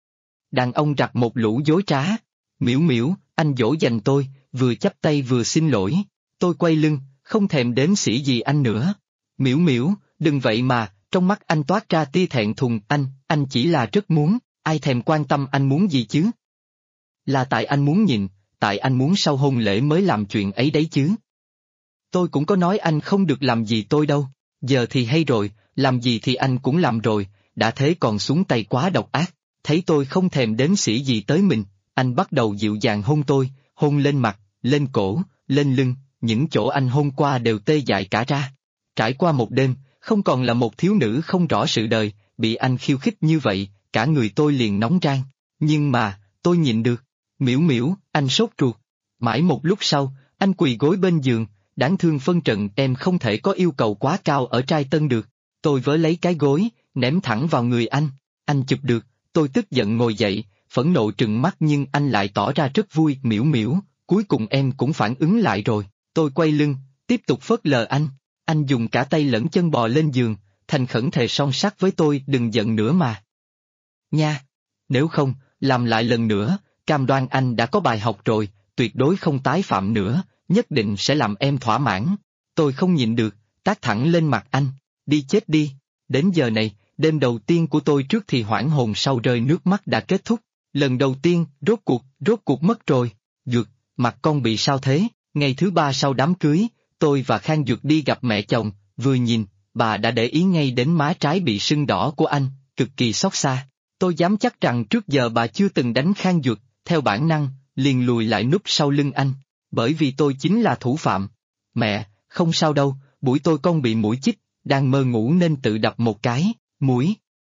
Đàn ông rặt một lũ dối trá. Miểu miểu, anh dỗ dành tôi, vừa chắp tay vừa xin lỗi. Tôi quay lưng, không thèm đếm xỉa gì anh nữa. Miểu miểu, đừng vậy mà, trong mắt anh toát ra tia thẹn thùng. Anh chỉ là rất muốn, ai thèm quan tâm anh muốn gì chứ? Là tại anh muốn nhìn, tại anh muốn sau hôn lễ mới làm chuyện ấy đấy chứ. Tôi cũng có nói anh không được làm gì tôi đâu, giờ thì hay rồi, làm gì thì anh cũng làm rồi, đã thế còn xuống tay quá độc ác. Thấy tôi không thèm đếm xỉa gì tới mình, anh bắt đầu dịu dàng hôn tôi, hôn lên mặt, lên cổ, lên lưng, những chỗ anh hôn qua đều tê dại cả ra. Trải qua một đêm, không còn là một thiếu nữ không rõ sự đời, bị anh khiêu khích như vậy, cả người tôi liền nóng rang. Nhưng mà, tôi nhịn được. Miểu miểu, anh sốt ruột. Mãi một lúc sau, anh quỳ gối bên giường, đáng thương phân trần em không thể có yêu cầu quá cao ở trai tân được. Tôi vớ lấy cái gối, ném thẳng vào người anh chụp được, tôi tức giận ngồi dậy, phẫn nộ trừng mắt nhưng anh lại tỏ ra rất vui. Miểu miểu, cuối cùng em cũng phản ứng lại rồi. Tôi quay lưng, tiếp tục phớt lờ anh dùng cả tay lẫn chân bò lên giường, thành khẩn thề son sắt với tôi đừng giận nữa mà. Nha, nếu không, làm lại lần nữa, cam đoan anh đã có bài học rồi, tuyệt đối không tái phạm nữa, nhất định sẽ làm em thỏa mãn. Tôi không nhịn được, tát thẳng lên mặt anh, đi chết đi. Đến giờ này, đêm đầu tiên của tôi trước thì hoảng hồn sau rơi nước mắt đã kết thúc. Lần đầu tiên, rốt cuộc mất rồi. Duật, mặt con bị sao thế? Ngày thứ 3 sau đám cưới, tôi và Khang Duật đi gặp mẹ chồng, vừa nhìn, bà đã để ý ngay đến má trái bị sưng đỏ của anh, cực kỳ xót xa. Tôi dám chắc rằng trước giờ bà chưa từng đánh Khang Duật, theo bản năng, liền lùi lại núp sau lưng anh, bởi vì tôi chính là thủ phạm. Mẹ, không sao đâu, buổi tôi con bị muỗi chích, đang mơ ngủ nên tự đập một cái, muỗi.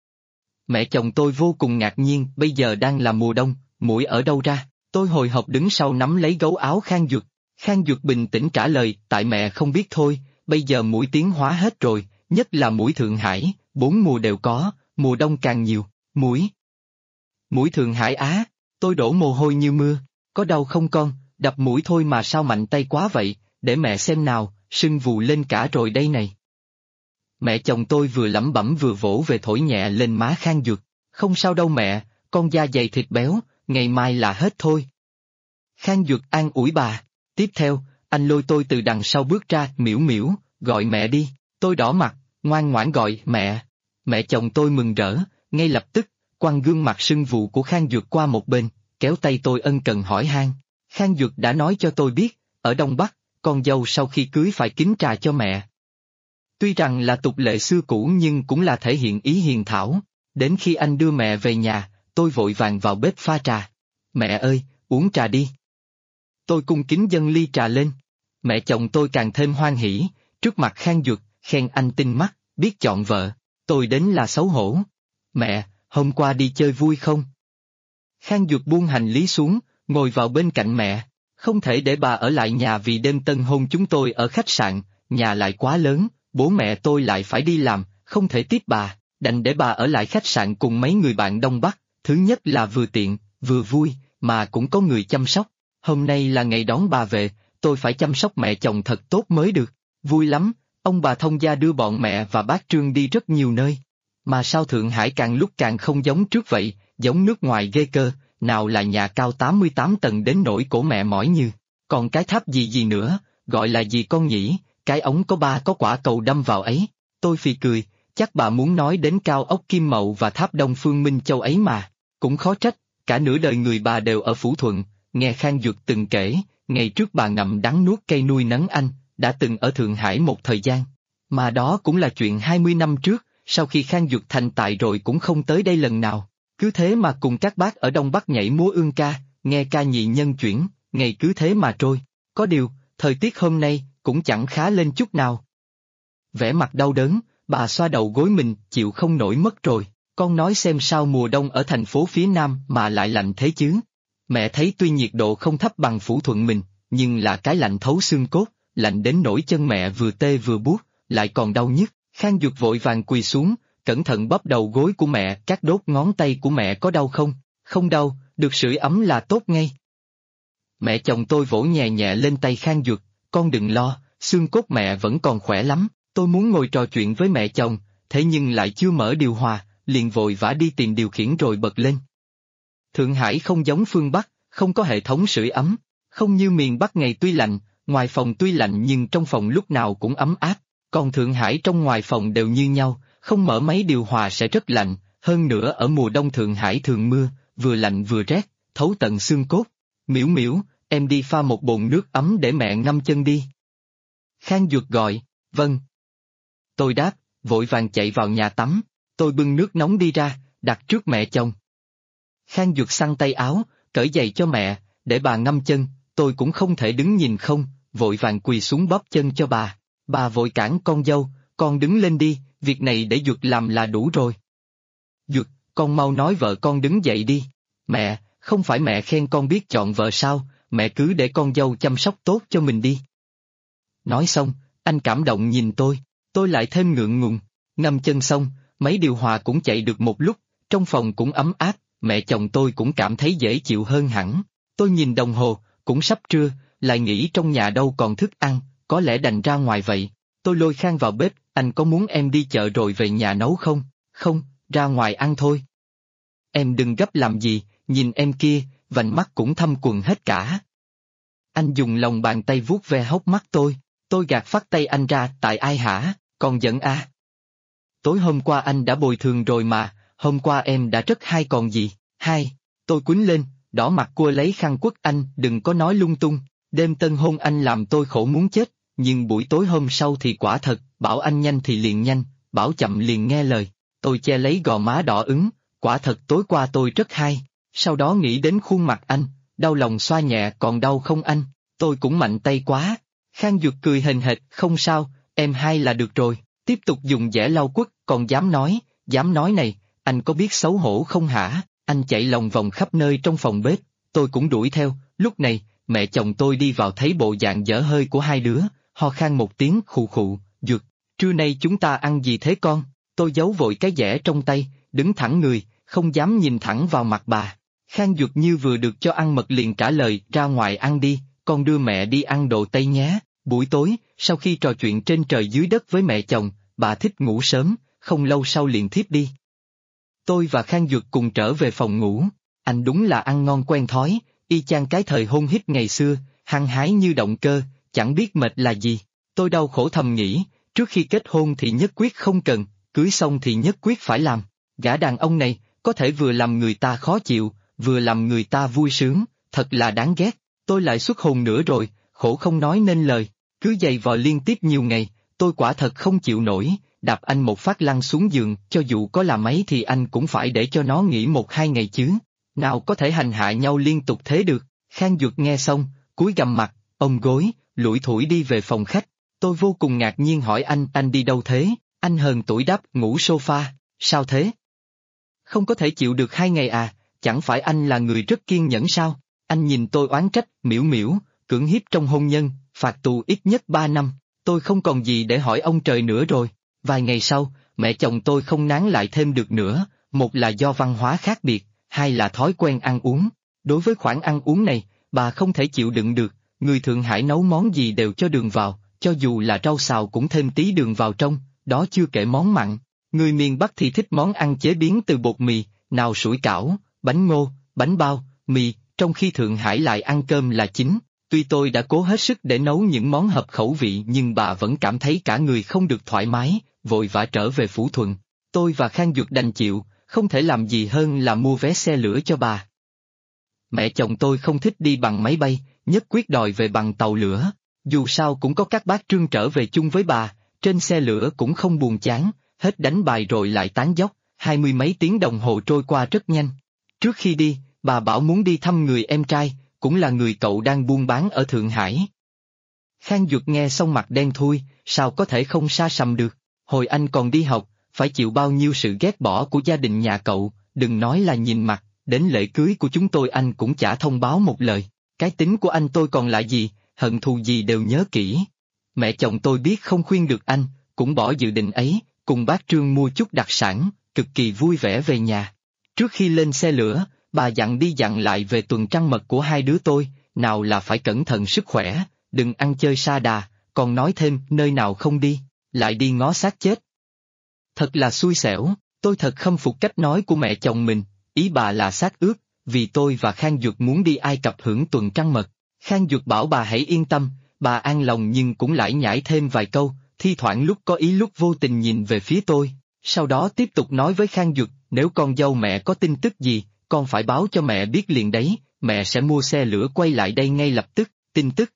Mẹ chồng tôi vô cùng ngạc nhiên, bây giờ đang là mùa đông, muỗi ở đâu ra? Tôi hồi hộp đứng sau nắm lấy gấu áo Khang Duật. Khang Duật bình tĩnh trả lời, tại mẹ không biết thôi, bây giờ muỗi tiến hóa hết rồi, nhất là muỗi Thượng Hải, 4 mùa đều có, mùa đông càng nhiều. Mũi. Mũi Thượng Hải Á, tôi đổ mồ hôi như mưa, có đau không con, đập mũi thôi mà sao mạnh tay quá vậy, để mẹ xem nào, sưng vù lên cả rồi đây này. Mẹ chồng tôi vừa lẩm bẩm vừa vỗ về thổi nhẹ lên má Khang Duật, không sao đâu mẹ, con da dày thịt béo, ngày mai là hết thôi. Khang Duật an ủi bà, tiếp theo, anh lôi tôi từ đằng sau bước ra, miễu miễu, gọi mẹ đi, tôi đỏ mặt, ngoan ngoãn gọi mẹ. Mẹ chồng tôi mừng rỡ, ngay lập tức, quăng gương mặt sưng vù của Khang Duật qua một bên, kéo tay tôi ân cần hỏi han. Khang Duật đã nói cho tôi biết, ở Đông Bắc, con dâu sau khi cưới phải kính trà cho mẹ. Tuy rằng là tục lệ xưa cũ nhưng cũng là thể hiện ý hiền thảo. Đến khi anh đưa mẹ về nhà, tôi vội vàng vào bếp pha trà. Mẹ ơi, uống trà đi. Tôi cung kính dâng ly trà lên. Mẹ chồng tôi càng thêm hoan hỉ, trước mặt Khang Duật, khen anh tinh mắt, biết chọn vợ. Tôi đến là xấu hổ. Mẹ, hôm qua đi chơi vui không? Khang Duật buông hành lý xuống, ngồi vào bên cạnh mẹ. Không thể để bà ở lại nhà vì đêm tân hôn chúng tôi ở khách sạn, nhà lại quá lớn, bố mẹ tôi lại phải đi làm, không thể tiếp bà, đành để bà ở lại khách sạn cùng mấy người bạn Đông Bắc, thứ nhất là vừa tiện, vừa vui, mà cũng có người chăm sóc. Hôm nay là ngày đón bà về, tôi phải chăm sóc mẹ chồng thật tốt mới được. Vui lắm, ông bà thông gia đưa bọn mẹ và bác Trương đi rất nhiều nơi. Mà sao Thượng Hải càng lúc càng không giống trước vậy, giống nước ngoài ghê cơ, nào là nhà cao 88 tầng đến nỗi cổ mẹ mỏi như. Còn cái tháp gì gì nữa, gọi là gì con nhỉ, cái ống có 3 có quả cầu đâm vào ấy. Tôi phì cười, chắc bà muốn nói đến cao ốc Kim Mậu và tháp Đông Phương Minh Châu ấy mà. Cũng khó trách, cả nửa đời người bà đều ở Phủ Thuận, nghe Khang Duật từng kể, ngày trước bà ngậm đắng nuốt cây nuôi nấng anh, đã từng ở Thượng Hải một thời gian. Mà đó cũng là chuyện 20 năm trước, sau khi Khang Duật thành tài rồi cũng không tới đây lần nào. Cứ thế mà cùng các bác ở Đông Bắc nhảy múa ương ca, nghe ca nhị nhân chuyển, ngày cứ thế mà trôi. Có điều, thời tiết hôm nay cũng chẳng khá lên chút nào. Vẻ mặt đau đớn, bà xoa đầu gối mình, chịu không nổi mất rồi. Con nói xem sao mùa đông ở thành phố phía Nam mà lại lạnh thế chứ. Mẹ thấy tuy nhiệt độ không thấp bằng Phủ Thuận mình, nhưng là cái lạnh thấu xương cốt, lạnh đến nỗi chân mẹ vừa tê vừa buốt, lại còn đau nhức. Khang Duật vội vàng quỳ xuống, cẩn thận bóp đầu gối của mẹ, các đốt ngón tay của mẹ có đau không? Không đau, được sưởi ấm là tốt ngay. Mẹ chồng tôi vỗ nhẹ nhẹ lên tay Khang Duật, con đừng lo, xương cốt mẹ vẫn còn khỏe lắm. Tôi muốn ngồi trò chuyện với mẹ chồng, thế nhưng lại chưa mở điều hòa, liền vội vã đi tìm điều khiển rồi bật lên. Thượng Hải không giống phương Bắc, không có hệ thống sưởi ấm, không như miền Bắc ngày tuy lạnh, ngoài phòng tuy lạnh nhưng trong phòng lúc nào cũng ấm áp, còn Thượng Hải trong ngoài phòng đều như nhau, không mở máy điều hòa sẽ rất lạnh, hơn nữa ở mùa đông Thượng Hải thường mưa, vừa lạnh vừa rét, thấu tận xương cốt. Miễu miễu, em đi pha một bồn nước ấm để mẹ ngâm chân đi. Khang Duật gọi, vâng. Tôi đáp, vội vàng chạy vào nhà tắm, tôi bưng nước nóng đi ra, đặt trước mẹ chồng. Khang Duật xăng tay áo, cởi giày cho mẹ, để bà ngâm chân, tôi cũng không thể đứng nhìn không, vội vàng quỳ xuống bóp chân cho bà. Bà vội cản con dâu, con đứng lên đi, việc này để Duật làm là đủ rồi. Duật, con mau nói vợ con đứng dậy đi. Mẹ, không phải mẹ khen con biết chọn vợ sao, mẹ cứ để con dâu chăm sóc tốt cho mình đi. Nói xong, anh cảm động nhìn tôi lại thêm ngượng ngùng, ngâm chân xong, máy điều hòa cũng chạy được một lúc, trong phòng cũng ấm áp, mẹ chồng tôi cũng cảm thấy dễ chịu hơn hẳn. Tôi nhìn đồng hồ, cũng sắp trưa, lại nghĩ trong nhà đâu còn thức ăn, có lẽ đành ra ngoài vậy. Tôi lôi Khang vào bếp, anh có muốn em đi chợ rồi về nhà nấu không? Không, ra ngoài ăn thôi. Em đừng gấp làm gì, nhìn em kia, vành mắt cũng thâm quầng hết cả. Anh dùng lòng bàn tay vuốt ve hốc mắt tôi gạt phắt tay anh ra, tại ai hả, còn giận à? Tối hôm qua anh đã bồi thường rồi mà, hôm qua em đã rất hay còn gì, hay, tôi quýnh lên, đỏ mặt cua lấy khăn quất anh, đừng có nói lung tung, đêm tân hôn anh làm tôi khổ muốn chết, nhưng buổi tối hôm sau thì quả thật, bảo anh nhanh thì liền nhanh, bảo chậm liền nghe lời, tôi che lấy gò má đỏ ửng, quả thật tối qua tôi rất hay, sau đó nghĩ đến khuôn mặt anh, đau lòng xoa nhẹ còn đau không anh, tôi cũng mạnh tay quá. Khang Duật cười hềnh hệt, không sao, em hay là được rồi, tiếp tục dùng dẻ lau quất, còn dám nói này, anh có biết xấu hổ không hả? Anh chạy lòng vòng khắp nơi trong phòng bếp, tôi cũng đuổi theo, lúc này, mẹ chồng tôi đi vào thấy bộ dạng dở hơi của hai đứa, ho khan một tiếng khụ khụ, Duật, trưa nay chúng ta ăn gì thế con? Tôi giấu vội cái dẻ trong tay, đứng thẳng người, không dám nhìn thẳng vào mặt bà. Khang Duật như vừa được cho ăn mật liền trả lời, ra ngoài ăn đi, con đưa mẹ đi ăn đồ Tây nhé. Buổi tối, sau khi trò chuyện trên trời dưới đất với mẹ chồng, bà thích ngủ sớm, không lâu sau liền thiếp đi. Tôi và Khang Duật cùng trở về phòng ngủ, anh đúng là ăn ngon quen thói, y chang cái thời hôn hít ngày xưa, hăng hái như động cơ, chẳng biết mệt là gì. Tôi đau khổ thầm nghĩ, trước khi kết hôn thì nhất quyết không cần, cưới xong thì nhất quyết phải làm. Gã đàn ông này, có thể vừa làm người ta khó chịu, vừa làm người ta vui sướng, thật là đáng ghét. Tôi lại xuất hồn nữa rồi, khổ không nói nên lời, cứ giày vò liên tiếp nhiều ngày, tôi quả thật không chịu nổi, đạp anh một phát lăn xuống giường, cho dù có làm mấy thì anh cũng phải để cho nó nghỉ 1-2 ngày chứ. Nào có thể hành hạ nhau liên tục thế được. Khang Duật nghe xong, cúi gằm mặt, ôm gối, lủi thủi đi về phòng khách. Tôi vô cùng ngạc nhiên hỏi anh đi đâu thế? Anh hờn tuổi đáp, ngủ sofa. Sao thế? Không có thể chịu được 2 ngày à, chẳng phải anh là người rất kiên nhẫn sao? Anh nhìn tôi oán trách, miễu miễu, cưỡng hiếp trong hôn nhân, phạt tù ít nhất 3 năm, tôi không còn gì để hỏi ông trời nữa rồi. Vài ngày sau, mẹ chồng tôi không nán lại thêm được nữa, một là do văn hóa khác biệt, hai là thói quen ăn uống. Đối với khoản ăn uống này, bà không thể chịu đựng được, người Thượng Hải nấu món gì đều cho đường vào, cho dù là rau xào cũng thêm tí đường vào trong, đó chưa kể món mặn. Người miền Bắc thì thích món ăn chế biến từ bột mì, nào sủi cảo, bánh ngô, bánh bao, mì, trong khi Thượng Hải lại ăn cơm là chính. Tuy tôi đã cố hết sức để nấu những món hợp khẩu vị nhưng bà vẫn cảm thấy cả người không được thoải mái, vội vã trở về Phủ Thuận. Tôi và Khang Duật đành chịu, không thể làm gì hơn là mua vé xe lửa cho bà. Mẹ chồng tôi không thích đi bằng máy bay, nhất quyết đòi về bằng tàu lửa. Dù sao cũng có các bác Trương trở về chung với bà, trên xe lửa cũng không buồn chán, hết đánh bài rồi lại tán dóc, 20 mấy tiếng đồng hồ trôi qua rất nhanh. Trước khi đi, bà bảo muốn đi thăm người em trai, cũng là người cậu đang buôn bán ở Thượng Hải. Khang Duật nghe xong mặt đen thui, sao có thể không sa sầm được, hồi anh còn đi học, phải chịu bao nhiêu sự ghét bỏ của gia đình nhà cậu, đừng nói là nhìn mặt, đến lễ cưới của chúng tôi anh cũng chả thông báo một lời, cái tính của anh tôi còn lại gì, hận thù gì đều nhớ kỹ. Mẹ chồng tôi biết không khuyên được anh, cũng bỏ dự định ấy, cùng bác Trương mua chút đặc sản, cực kỳ vui vẻ về nhà. Trước khi lên xe lửa, bà dặn đi dặn lại về tuần trăng mật của hai đứa tôi, nào là phải cẩn thận sức khỏe, đừng ăn chơi sa đà, còn nói thêm nơi nào không đi, lại đi ngó xác chết. Thật là xui xẻo, tôi thật khâm phục cách nói của mẹ chồng mình, ý bà là xác ướp, vì tôi và Khang Duật muốn đi Ai Cập hưởng tuần trăng mật. Khang Duật bảo bà hãy yên tâm, bà an lòng nhưng cũng lải nhải thêm vài câu, thi thoảng lúc có ý lúc vô tình nhìn về phía tôi, sau đó tiếp tục nói với Khang Duật, nếu con dâu mẹ có tin tức gì, con phải báo cho mẹ biết liền đấy, mẹ sẽ mua xe lửa quay lại đây ngay lập tức. Tin tức?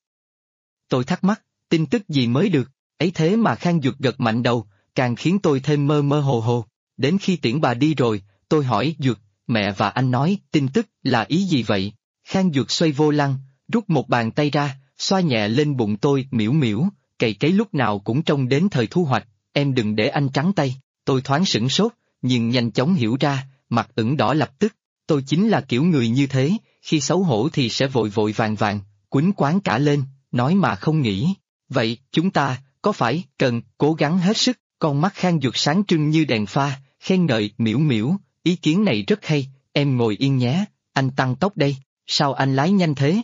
Tôi thắc mắc, tin tức gì mới được, ấy thế mà Khang Duật gật mạnh đầu, càng khiến tôi thêm mơ mơ hồ hồ. Đến khi tiễn bà đi rồi, tôi hỏi Duật, mẹ và anh nói tin tức là ý gì vậy? Khang Duật xoay vô lăng, rút một bàn tay ra, xoa nhẹ lên bụng tôi, miễu miễu, cày cấy lúc nào cũng trông đến thời thu hoạch, em đừng để anh trắng tay. Tôi thoáng sửng sốt, nhưng nhanh chóng hiểu ra, mặt ửng đỏ lập tức. Tôi chính là kiểu người như thế, khi xấu hổ thì sẽ vội vội vàng vàng, quýnh quáng cả lên, nói mà không nghĩ. Vậy, chúng ta, có phải, cần, cố gắng hết sức, con mắt Khang Duật sáng trưng như đèn pha, khen ngợi, miễu miễu, ý kiến này rất hay, em ngồi yên nhé, anh tăng tốc đây, sao anh lái nhanh thế?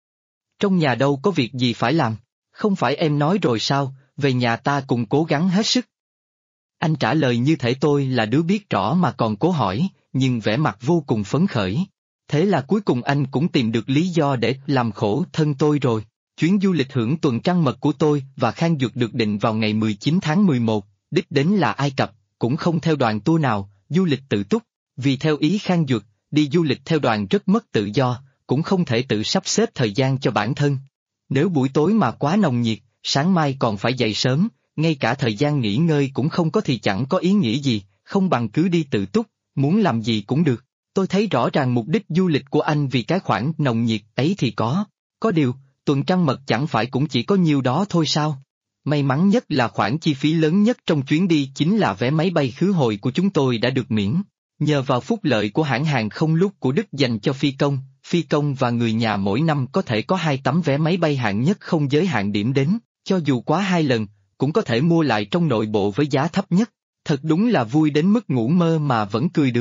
Trong nhà đâu có việc gì phải làm, không phải em nói rồi sao, về nhà ta cùng cố gắng hết sức. Anh trả lời như thể tôi là đứa biết rõ mà còn cố hỏi, nhưng vẻ mặt vô cùng phấn khởi. Thế là cuối cùng anh cũng tìm được lý do để làm khổ thân tôi rồi. Chuyến du lịch hưởng tuần trăng mật của tôi và Khang Duật được định vào ngày 19 tháng 11, đích đến là Ai Cập, cũng không theo đoàn tour nào, du lịch tự túc. Vì theo ý Khang Duật, đi du lịch theo đoàn rất mất tự do, cũng không thể tự sắp xếp thời gian cho bản thân. Nếu buổi tối mà quá nồng nhiệt, sáng mai còn phải dậy sớm, ngay cả thời gian nghỉ ngơi cũng không có thì chẳng có ý nghĩa gì, không bằng cứ đi tự túc, muốn làm gì cũng được. Tôi thấy rõ ràng mục đích du lịch của anh vì cái khoản nồng nhiệt ấy thì có điều, tuần trăng mật chẳng phải cũng chỉ có nhiêu đó thôi sao? May mắn nhất là khoản chi phí lớn nhất trong chuyến đi chính là vé máy bay khứ hồi của chúng tôi đã được miễn. Nhờ vào phúc lợi của hãng hàng không lúc của Đức dành cho phi công và người nhà mỗi năm có thể có 2 tấm vé máy bay hạng nhất không giới hạn điểm đến, cho dù quá 2 lần, cũng có thể mua lại trong nội bộ với giá thấp nhất. Thật đúng là vui đến mức ngủ mơ mà vẫn cười được.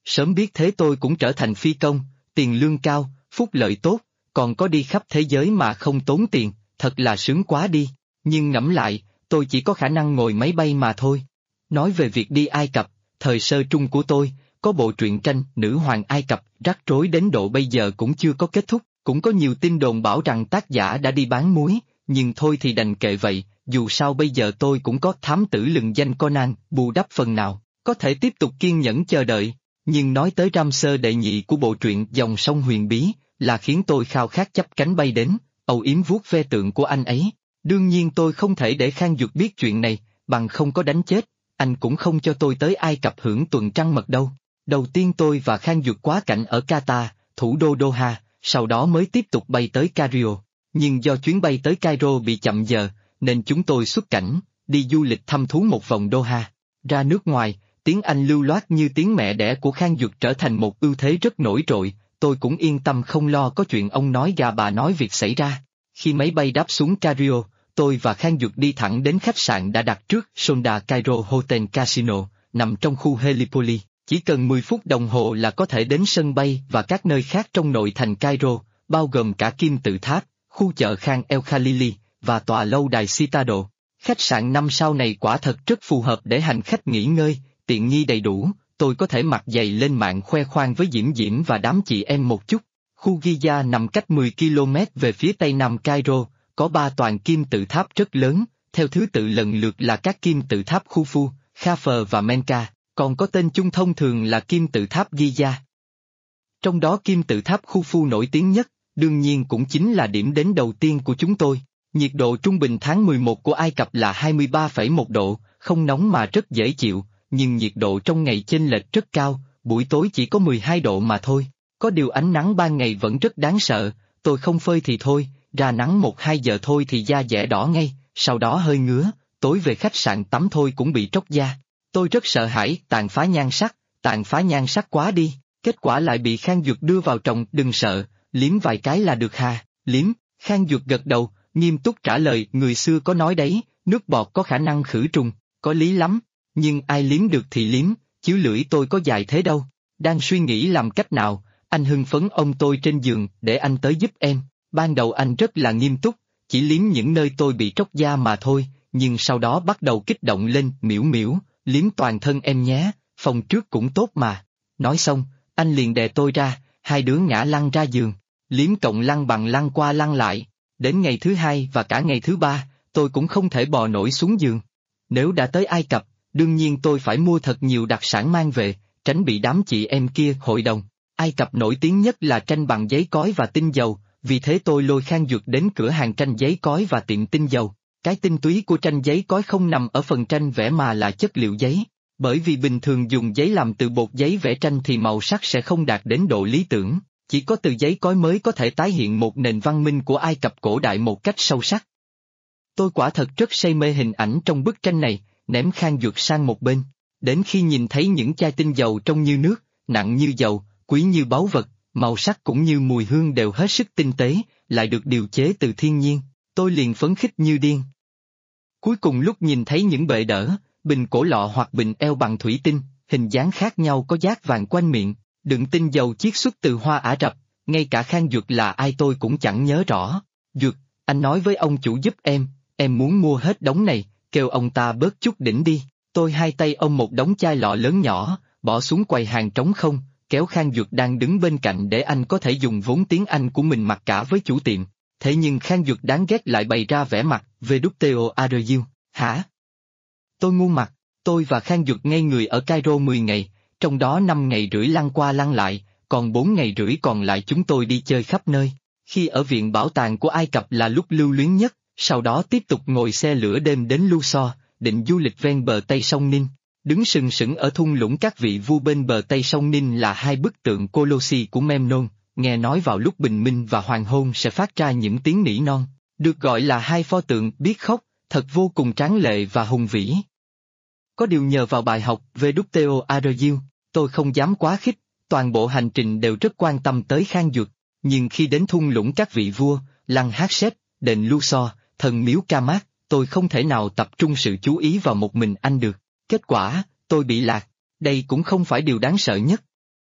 Sớm biết thế tôi cũng trở thành phi công, tiền lương cao, phúc lợi tốt, còn có đi khắp thế giới mà không tốn tiền, thật là sướng quá đi. Nhưng ngẫm lại, tôi chỉ có khả năng ngồi máy bay mà thôi. Nói về việc đi Ai Cập, thời sơ trung của tôi, có bộ truyện tranh Nữ hoàng Ai Cập rắc rối đến độ bây giờ cũng chưa có kết thúc, cũng có nhiều tin đồn bảo rằng tác giả đã đi bán muối, nhưng thôi thì đành kệ vậy, dù sao bây giờ tôi cũng có thám tử lừng danh Conan, bù đắp phần nào, có thể tiếp tục kiên nhẫn chờ đợi. Nhưng nói tới Ramsơ đệ nhị của bộ truyện Dòng sông huyền bí, là khiến tôi khao khát chắp cánh bay đến, âu yếm vuốt ve tượng của anh ấy. Đương nhiên tôi không thể để Khang Duật biết chuyện này, bằng không có đánh chết, anh cũng không cho tôi tới Ai Cập hưởng tuần trăng mật đâu. Đầu tiên tôi và Khang Duật quá cảnh ở Qatar, thủ đô Doha, sau đó mới tiếp tục bay tới Cairo. Nhưng do chuyến bay tới Cairo bị chậm giờ, nên chúng tôi xuất cảnh, đi du lịch thăm thú một vòng Doha. Ra nước ngoài, tiếng Anh lưu loát như tiếng mẹ đẻ của Khang Duật trở thành một ưu thế rất nổi trội, tôi cũng yên tâm không lo có chuyện ông nói gà bà nói việc xảy ra. Khi máy bay đáp xuống Cairo, tôi và Khang Duật đi thẳng đến khách sạn đã đặt trước Sonda Cairo Hotel Casino, nằm trong khu Helipoli. Chỉ cần 10 phút đồng hồ là có thể đến sân bay và các nơi khác trong nội thành Cairo, bao gồm cả kim tự tháp, khu chợ Khan El Khalili, và tòa lâu đài Citadel. Khách sạn 5 sao này quả thật rất phù hợp để hành khách nghỉ ngơi, tiện nghi đầy đủ, tôi có thể mặc giày lên mạng khoe khoang với Diễm Diễm và đám chị em một chút. Khu Giza nằm cách 10 km về phía tây nam Cairo, có 3 toàn kim tự tháp rất lớn, theo thứ tự lần lượt là các kim tự tháp Khufu, Khafre và Menka, còn có tên chung thông thường là kim tự tháp Giza. Trong đó kim tự tháp Khufu nổi tiếng nhất, đương nhiên cũng chính là điểm đến đầu tiên của chúng tôi. Nhiệt độ trung bình tháng 11 của Ai Cập là 23,1 độ, không nóng mà rất dễ chịu, nhưng nhiệt độ trong ngày chênh lệch rất cao, buổi tối chỉ có 12 độ mà thôi. Có điều ánh nắng ban ngày vẫn rất đáng sợ, tôi không phơi thì thôi, ra nắng 1-2 giờ thôi thì da dẻ đỏ ngay, sau đó hơi ngứa, tối về khách sạn tắm thôi cũng bị tróc da. Tôi rất sợ hãi, tàn phá nhan sắc quá đi, kết quả lại bị Khang Duật đưa vào trong, đừng sợ, liếm vài cái là được hà, liếm. Khang Duật gật đầu, nghiêm túc trả lời, người xưa có nói đấy, nước bọt có khả năng khử trùng, có lý lắm, nhưng ai liếm được thì liếm, chứ lưỡi tôi có dài thế đâu. Đang suy nghĩ làm cách nào, anh hưng phấn ôm tôi trên giường để anh tới giúp em. Ban đầu anh rất là nghiêm túc, chỉ liếm những nơi tôi bị tróc da mà thôi, nhưng sau đó bắt đầu kích động lên, miễu miễu, liếm toàn thân em nhé, phòng trước cũng tốt mà. Nói xong, anh liền đè tôi ra, hai đứa ngã lăn ra giường, liếm cộng lăn bằng lăn qua lăn lại. Đến ngày thứ 2 và cả ngày thứ 3, tôi cũng không thể bò nổi xuống giường. Nếu đã tới Ai Cập, đương nhiên tôi phải mua thật nhiều đặc sản mang về, tránh bị đám chị em kia hội đồng. Ai Cập nổi tiếng nhất là tranh bằng giấy cói và tinh dầu, vì thế tôi lôi Khang Duật đến cửa hàng tranh giấy cói và tiệm tinh dầu. Cái tinh túy của tranh giấy cói không nằm ở phần tranh vẽ mà là chất liệu giấy, bởi vì bình thường dùng giấy làm từ bột giấy vẽ tranh thì màu sắc sẽ không đạt đến độ lý tưởng, chỉ có từ giấy cói mới có thể tái hiện một nền văn minh của Ai Cập cổ đại một cách sâu sắc. Tôi quả thật rất say mê hình ảnh trong bức tranh này, ném Khang Duật sang một bên, đến khi nhìn thấy những chai tinh dầu trông như nước, nặng như dầu, quý như báu vật, màu sắc cũng như mùi hương đều hết sức tinh tế, lại được điều chế từ thiên nhiên, tôi liền phấn khích như điên. Cuối cùng lúc nhìn thấy những bệ đỡ, bình cổ lọ hoặc bình eo bằng thủy tinh, hình dáng khác nhau có dát vàng quanh miệng, đựng tinh dầu chiết xuất từ hoa Ả Rập, ngay cả Khang Duật là ai tôi cũng chẳng nhớ rõ. Duật, anh nói với ông chủ giúp em muốn mua hết đống này, kêu ông ta bớt chút đỉnh đi. Tôi hai tay ôm một đống chai lọ lớn nhỏ, bỏ xuống quầy hàng trống không, kéo Khang Duật đang đứng bên cạnh để anh có thể dùng vốn tiếng Anh của mình mặc cả với chủ tiệm. Thế nhưng Khang Duật đáng ghét lại bày ra vẻ mặt, WTO are you, hả? Tôi ngu mặt, tôi và Khang Duật ngây người ở Cairo 10 ngày, trong đó 5 ngày rưỡi lăn qua lăn lại, còn 4 ngày rưỡi còn lại chúng tôi đi chơi khắp nơi. Khi ở viện bảo tàng của Ai Cập là lúc lưu luyến nhất, sau đó tiếp tục ngồi xe lửa đêm đến Luxor, định du lịch ven bờ Tây sông Nin. Đứng sừng sững ở thung lũng các vị vua bên bờ Tây sông Nin là hai bức tượng Colossi của Memnon, nghe nói vào lúc bình minh và hoàng hôn sẽ phát ra những tiếng nỉ non, được gọi là hai pho tượng biết khóc, thật vô cùng tráng lệ và hùng vĩ. Có điều nhờ vào bài học về WTO are you, tôi không dám quá khích, toàn bộ hành trình đều rất quan tâm tới Khang Duật, nhưng khi đến thung lũng các vị vua, lăng Hatshep, đền Luxor, thần miếu Kamak, tôi không thể nào tập trung sự chú ý vào một mình anh được. Kết quả, tôi bị lạc, đây cũng không phải điều đáng sợ nhất.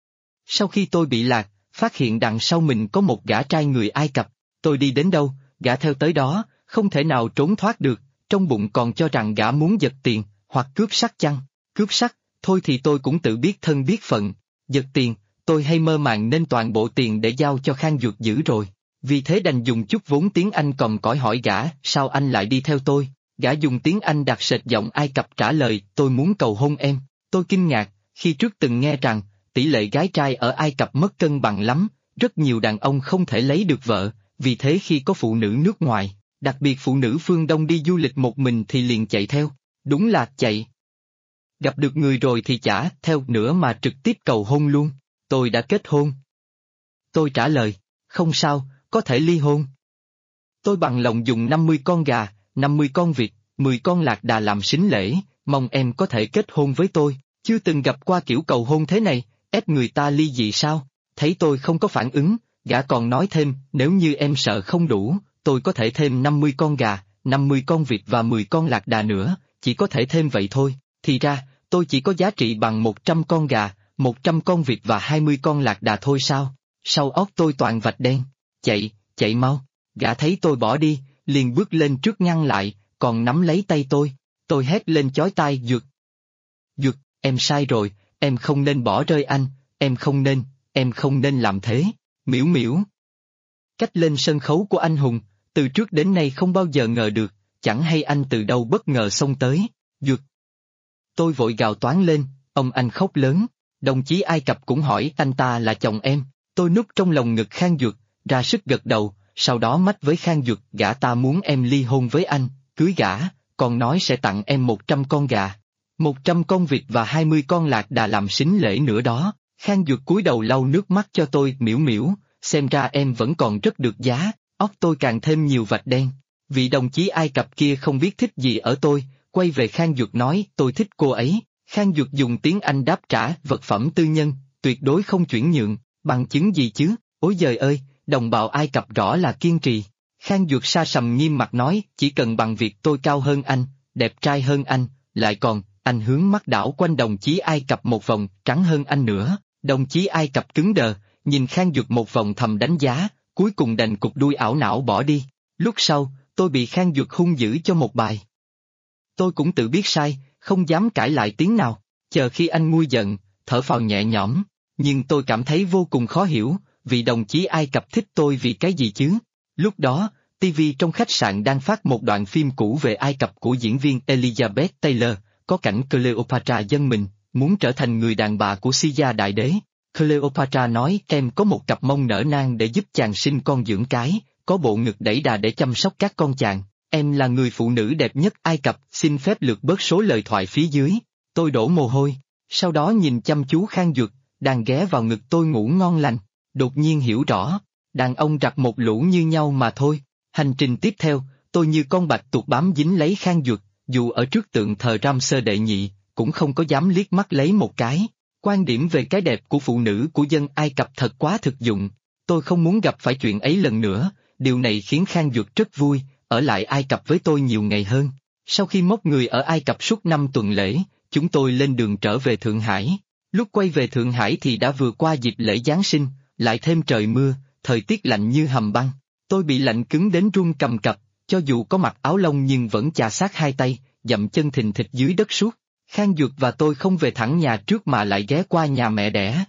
Sau khi tôi bị lạc, phát hiện đằng sau mình có một gã trai người Ai Cập, tôi đi đến đâu, gã theo tới đó, không thể nào trốn thoát được, trong bụng còn cho rằng gã muốn giật tiền, hoặc cướp sắt chăng, cướp sắt, thôi thì tôi cũng tự biết thân biết phận, giật tiền, tôi hay mơ màng nên toàn bộ tiền để giao cho Khang Duật giữ rồi, vì thế đành dùng chút vốn tiếng Anh còm cõi hỏi gã, sao anh lại đi theo tôi, gã dùng tiếng Anh đặc sệt giọng Ai Cập trả lời, tôi muốn cầu hôn em, tôi kinh ngạc, khi trước từng nghe rằng, tỷ lệ gái trai ở Ai Cập mất cân bằng lắm, rất nhiều đàn ông không thể lấy được vợ, vì thế khi có phụ nữ nước ngoài, đặc biệt phụ nữ phương Đông đi du lịch một mình thì liền chạy theo, đúng là chạy. Gặp được người rồi thì chả theo nữa mà trực tiếp cầu hôn luôn, tôi đã kết hôn. Tôi trả lời, không sao, có thể ly hôn. Tôi bằng lòng dùng 50 con gà, 50 con vịt, 10 con lạc đà làm sính lễ, mong em có thể kết hôn với tôi, chưa từng gặp qua kiểu cầu hôn thế này, ép người ta ly dị sao, thấy tôi không có phản ứng, gã còn nói thêm, nếu như em sợ không đủ, tôi có thể thêm 50 con gà, 50 con vịt và 10 con lạc đà nữa, chỉ có thể thêm vậy thôi, thì ra, tôi chỉ có giá trị bằng 100 con gà, 100 con vịt và 20 con lạc đà thôi sao, sau óc tôi toàn vạch đen, chạy mau, gã thấy tôi bỏ đi, liền bước lên trước ngăn lại, còn nắm lấy tay tôi hét lên chói tai Duật, em sai rồi, em không nên bỏ rơi anh, em không nên làm thế, miễu miễu. Cách lên sân khấu của anh hùng, từ trước đến nay không bao giờ ngờ được, chẳng hay anh từ đâu bất ngờ xông tới, Duật. Tôi vội gào toáng lên, ông anh khóc lớn, đồng chí Ai Cập cũng hỏi anh ta là chồng em, tôi núp trong lòng ngực Khang Duật, ra sức gật đầu, sau đó mách với Khang Duật gã ta muốn em ly hôn với anh, cưới gã, còn nói sẽ tặng em 100 con gà, 100 con vịt và 20 con lạc đà làm sính lễ nữa đó. Khang Duật cúi đầu lau nước mắt cho tôi, miễu miễu, xem ra em vẫn còn rất được giá, óc tôi càng thêm nhiều vạch đen. Vị đồng chí Ai Cập kia không biết thích gì ở tôi, quay về Khang Duật nói tôi thích cô ấy. Khang Duật dùng tiếng Anh đáp trả, vật phẩm tư nhân, tuyệt đối không chuyển nhượng, bằng chứng gì chứ, ối giời ơi, đồng bào Ai Cập rõ là kiên trì. Khang Duật sa sầm nghiêm mặt nói, chỉ cần bằng việc tôi cao hơn anh, đẹp trai hơn anh, lại còn, anh hướng mắt đảo quanh đồng chí Ai Cập một vòng, trắng hơn anh nữa. Đồng chí Ai Cập cứng đờ, nhìn Khang Duật một vòng thầm đánh giá, cuối cùng đành cụp đuôi ảo não bỏ đi. Lúc sau, tôi bị Khang Duật hung dữ cho một bài. Tôi cũng tự biết sai, không dám cãi lại tiếng nào, chờ khi anh nguôi giận, thở phào nhẹ nhõm, nhưng tôi cảm thấy vô cùng khó hiểu, vì đồng chí Ai Cập thích tôi vì cái gì chứ? Lúc đó, TV trong khách sạn đang phát một đoạn phim cũ về Ai Cập của diễn viên Elizabeth Taylor, có cảnh Cleopatra dâng mình, muốn trở thành người đàn bà của Caesar đại đế. Cleopatra nói em có một cặp mông nở nang để giúp chàng sinh con dưỡng cái, có bộ ngực đẩy đà để chăm sóc các con chàng. Em là người phụ nữ đẹp nhất Ai Cập, xin phép lược bớt số lời thoại phía dưới. Tôi đổ mồ hôi, sau đó nhìn chăm chú Khang Duật, đang ghé vào ngực tôi ngủ ngon lành, đột nhiên hiểu rõ, đàn ông rặt một lũ như nhau mà thôi. Hành trình tiếp theo, tôi như con bạch tuộc bám dính lấy Khang Duật, dù ở trước tượng thờ Ramsơ đệ nhị, cũng không có dám liếc mắt lấy một cái. Quan điểm về cái đẹp của phụ nữ của dân Ai Cập thật quá thực dụng, tôi không muốn gặp phải chuyện ấy lần nữa, điều này khiến Khang Duật rất vui, ở lại Ai Cập với tôi nhiều ngày hơn. Sau khi móc người ở Ai Cập suốt 5 tuần lễ, chúng tôi lên đường trở về Thượng Hải. Lúc quay về Thượng Hải thì đã vừa qua dịp lễ Giáng sinh, lại thêm trời mưa, thời tiết lạnh như hầm băng. Tôi bị lạnh cứng đến run cầm cập, cho dù có mặc áo lông nhưng vẫn chà sát hai tay, dậm chân thình thịch dưới đất suốt. Khang Duật và tôi không về thẳng nhà trước mà lại ghé qua nhà mẹ đẻ.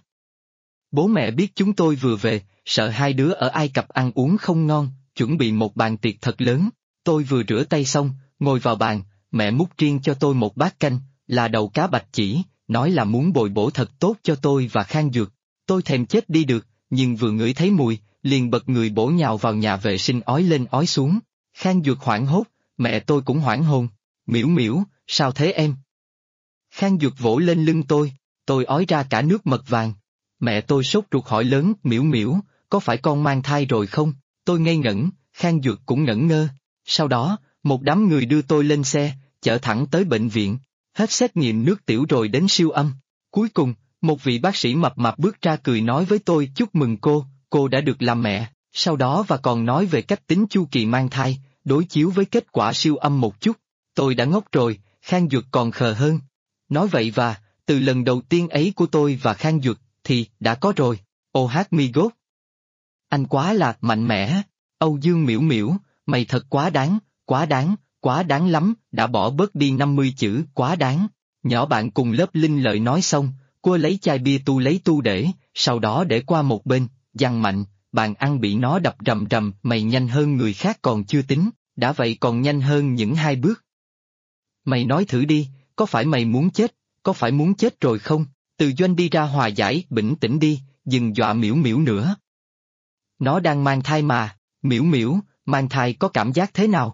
Bố mẹ biết chúng tôi vừa về, sợ hai đứa ở Ai Cập ăn uống không ngon, chuẩn bị một bàn tiệc thật lớn. Tôi vừa rửa tay xong, ngồi vào bàn, mẹ múc riêng cho tôi một bát canh, là đầu cá bạch chỉ, nói là muốn bồi bổ thật tốt cho tôi và Khang Duật. Tôi thèm chết đi được, nhưng vừa ngửi thấy mùi, liền bật người bổ nhào vào nhà vệ sinh ói lên ói xuống. Khang Duật hoảng hốt, mẹ tôi cũng hoảng hồn. Miễu miễu, sao thế em? Khang Duật vỗ lên lưng tôi ói ra cả nước mật vàng. Mẹ tôi sốt ruột hỏi lớn, miễu miễu, có phải con mang thai rồi không? Tôi ngây ngẩn, Khang Duật cũng ngẩn ngơ. Sau đó, một đám người đưa tôi lên xe, chở thẳng tới bệnh viện, hết xét nghiệm nước tiểu rồi đến siêu âm. Cuối cùng, một vị bác sĩ mập mạp bước ra cười nói với tôi chúc mừng cô đã được làm mẹ, sau đó và còn nói về cách tính chu kỳ mang thai, đối chiếu với kết quả siêu âm một chút. Tôi đã ngốc rồi, Khang Duật còn khờ hơn. Nói vậy và, từ lần đầu tiên ấy của tôi và Khang Duật, thì đã có rồi. Oh my god. Anh quá là mạnh mẽ. Âu Dương Miễu Miễu, mày thật quá đáng lắm, đã bỏ bớt đi 50 chữ quá đáng. Nhỏ bạn cùng lớp Linh Lợi nói xong, cô lấy chai bia tu lấy tu để, sau đó để qua một bên, giằng mạnh, bàn ăn bị nó đập rầm rầm, mày nhanh hơn người khác còn chưa tính, đã vậy còn nhanh hơn những 2 bước. Mày nói thử đi, có phải mày muốn chết, có phải muốn chết rồi không? Từ Doanh đi ra hòa giải, bình tĩnh đi, đừng dọa Miễu Miễu nữa. Nó đang mang thai mà, Miễu Miễu, mang thai có cảm giác thế nào?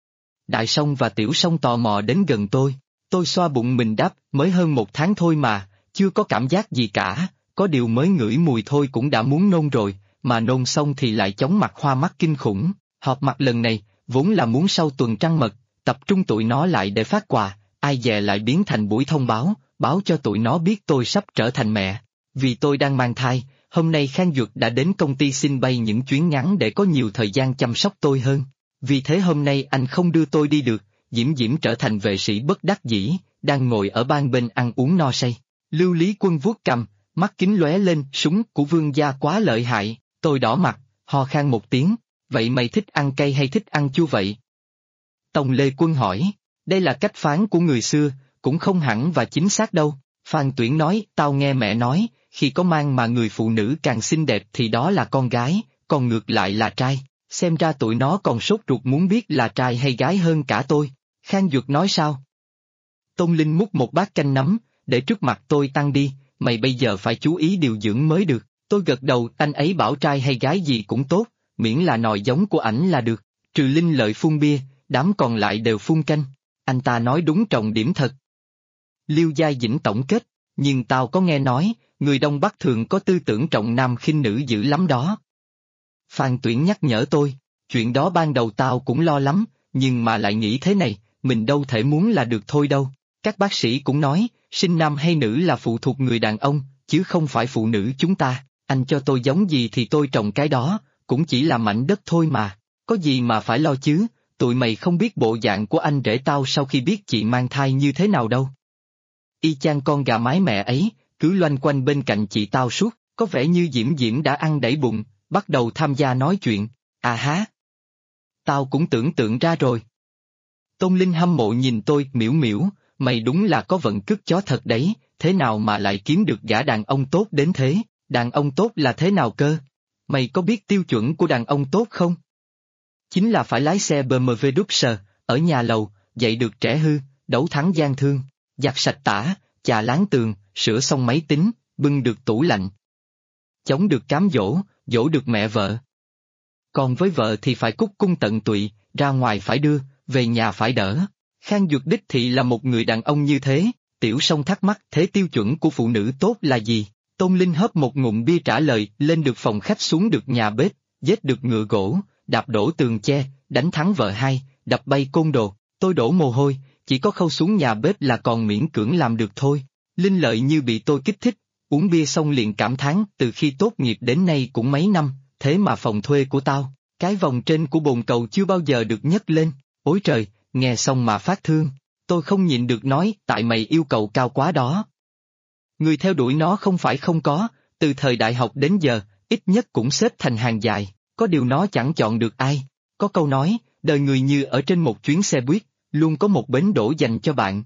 Đại Song và Tiểu Song tò mò đến gần tôi xoa bụng mình đáp, mới hơn 1 tháng thôi mà, chưa có cảm giác gì cả, có điều mới ngửi mùi thôi cũng đã muốn nôn rồi, mà nôn xong thì lại chóng mặt hoa mắt kinh khủng. Họp mặt lần này, vốn là muốn sau tuần trăng mật, tập trung tụi nó lại để phát quà, ai dè lại biến thành buổi thông báo, báo cho tụi nó biết tôi sắp trở thành mẹ. Vì tôi đang mang thai, hôm nay Khang Duật đã đến công ty xin bay những chuyến ngắn để có nhiều thời gian chăm sóc tôi hơn. Vì thế hôm nay anh không đưa tôi đi được, Diễm Diễm trở thành vệ sĩ bất đắc dĩ, đang ngồi ở ban bên ăn uống no say. Lưu Lý Quân vuốt cằm, mắt kính lóe lên, súng của Vương gia quá lợi hại, tôi đỏ mặt, ho khan một tiếng, vậy mày thích ăn cay hay thích ăn chua vậy? Tòng Lê Quân hỏi, đây là cách phán của người xưa, cũng không hẳn và chính xác đâu. Phan Tuyển nói, tao nghe mẹ nói, khi có mang mà người phụ nữ càng xinh đẹp thì đó là con gái, còn ngược lại là trai. Xem ra tụi nó còn sốt ruột muốn biết là trai hay gái hơn cả tôi. Khang Duật nói sao? Tôn Linh múc một bát canh nấm, để trước mặt tôi tăng đi, mày bây giờ phải chú ý điều dưỡng mới được. Tôi gật đầu, anh ấy bảo trai hay gái gì cũng tốt, miễn là nòi giống của ảnh là được. Trừ Linh Lợi phun bia, đám còn lại đều phun canh. Anh ta nói đúng trọng điểm thật. Liêu Giai Dĩnh tổng kết, nhưng tao có nghe nói, người Đông Bắc thường có tư tưởng trọng nam khinh nữ dữ lắm đó. Phan Tuyển nhắc nhở tôi, chuyện đó ban đầu tao cũng lo lắm, nhưng mà lại nghĩ thế này, mình đâu thể muốn là được thôi đâu. Các bác sĩ cũng nói, sinh nam hay nữ là phụ thuộc người đàn ông, chứ không phải phụ nữ chúng ta. Anh cho tôi giống gì thì tôi trồng cái đó, cũng chỉ là mảnh đất thôi mà. Có gì mà phải lo chứ, tụi mày không biết bộ dạng của anh rể tao sau khi biết chị mang thai như thế nào đâu. Y chang con gà mái mẹ ấy, cứ loanh quanh bên cạnh chị tao suốt, có vẻ như Diễm Diễm đã ăn đẩy bụng, bắt đầu tham gia nói chuyện. À há! Tao cũng tưởng tượng ra rồi. Tôn Linh hâm mộ nhìn tôi, Miễu Miễu, mày đúng là có vận cứt chó thật đấy, thế nào mà lại kiếm được gã đàn ông tốt đến thế, đàn ông tốt là thế nào cơ? Mày có biết tiêu chuẩn của đàn ông tốt không? Chính là phải lái xe BMW Duster, ở nhà lầu, dạy được trẻ hư, đấu thắng gian thương, giặt sạch tã, chà láng tường, sửa xong máy tính, bưng được tủ lạnh. Chống được cám dỗ, dỗ được mẹ vợ. Còn với vợ thì phải cúc cung tận tụy, ra ngoài phải đưa, về nhà phải đỡ. Khang Duật đích thị là một người đàn ông như thế. Tiểu Song thắc mắc thế tiêu chuẩn của phụ nữ tốt là gì? Tôn Linh hớp một ngụm bia trả lời, lên được phòng khách xuống được nhà bếp, giết được ngựa gỗ, đạp đổ tường che, đánh thắng vợ hai, đập bay côn đồ. Tôi đổ mồ hôi, chỉ có khâu xuống nhà bếp là còn miễn cưỡng làm được thôi. Linh Lợi như bị tôi kích thích, uống bia xong liền cảm thán, từ khi tốt nghiệp đến nay cũng mấy năm, thế mà phòng thuê của tao, cái vòng trên của bồn cầu chưa bao giờ được nhấc lên. Ôi trời, nghe xong mà phát thương. Tôi không nhịn được nói, tại mày yêu cầu cao quá đó. Người theo đuổi nó không phải không có, từ thời đại học đến giờ, ít nhất cũng xếp thành hàng dài, có điều nó chẳng chọn được ai. Có câu nói, đời người như ở trên một chuyến xe buýt, luôn có một bến đỗ dành cho bạn.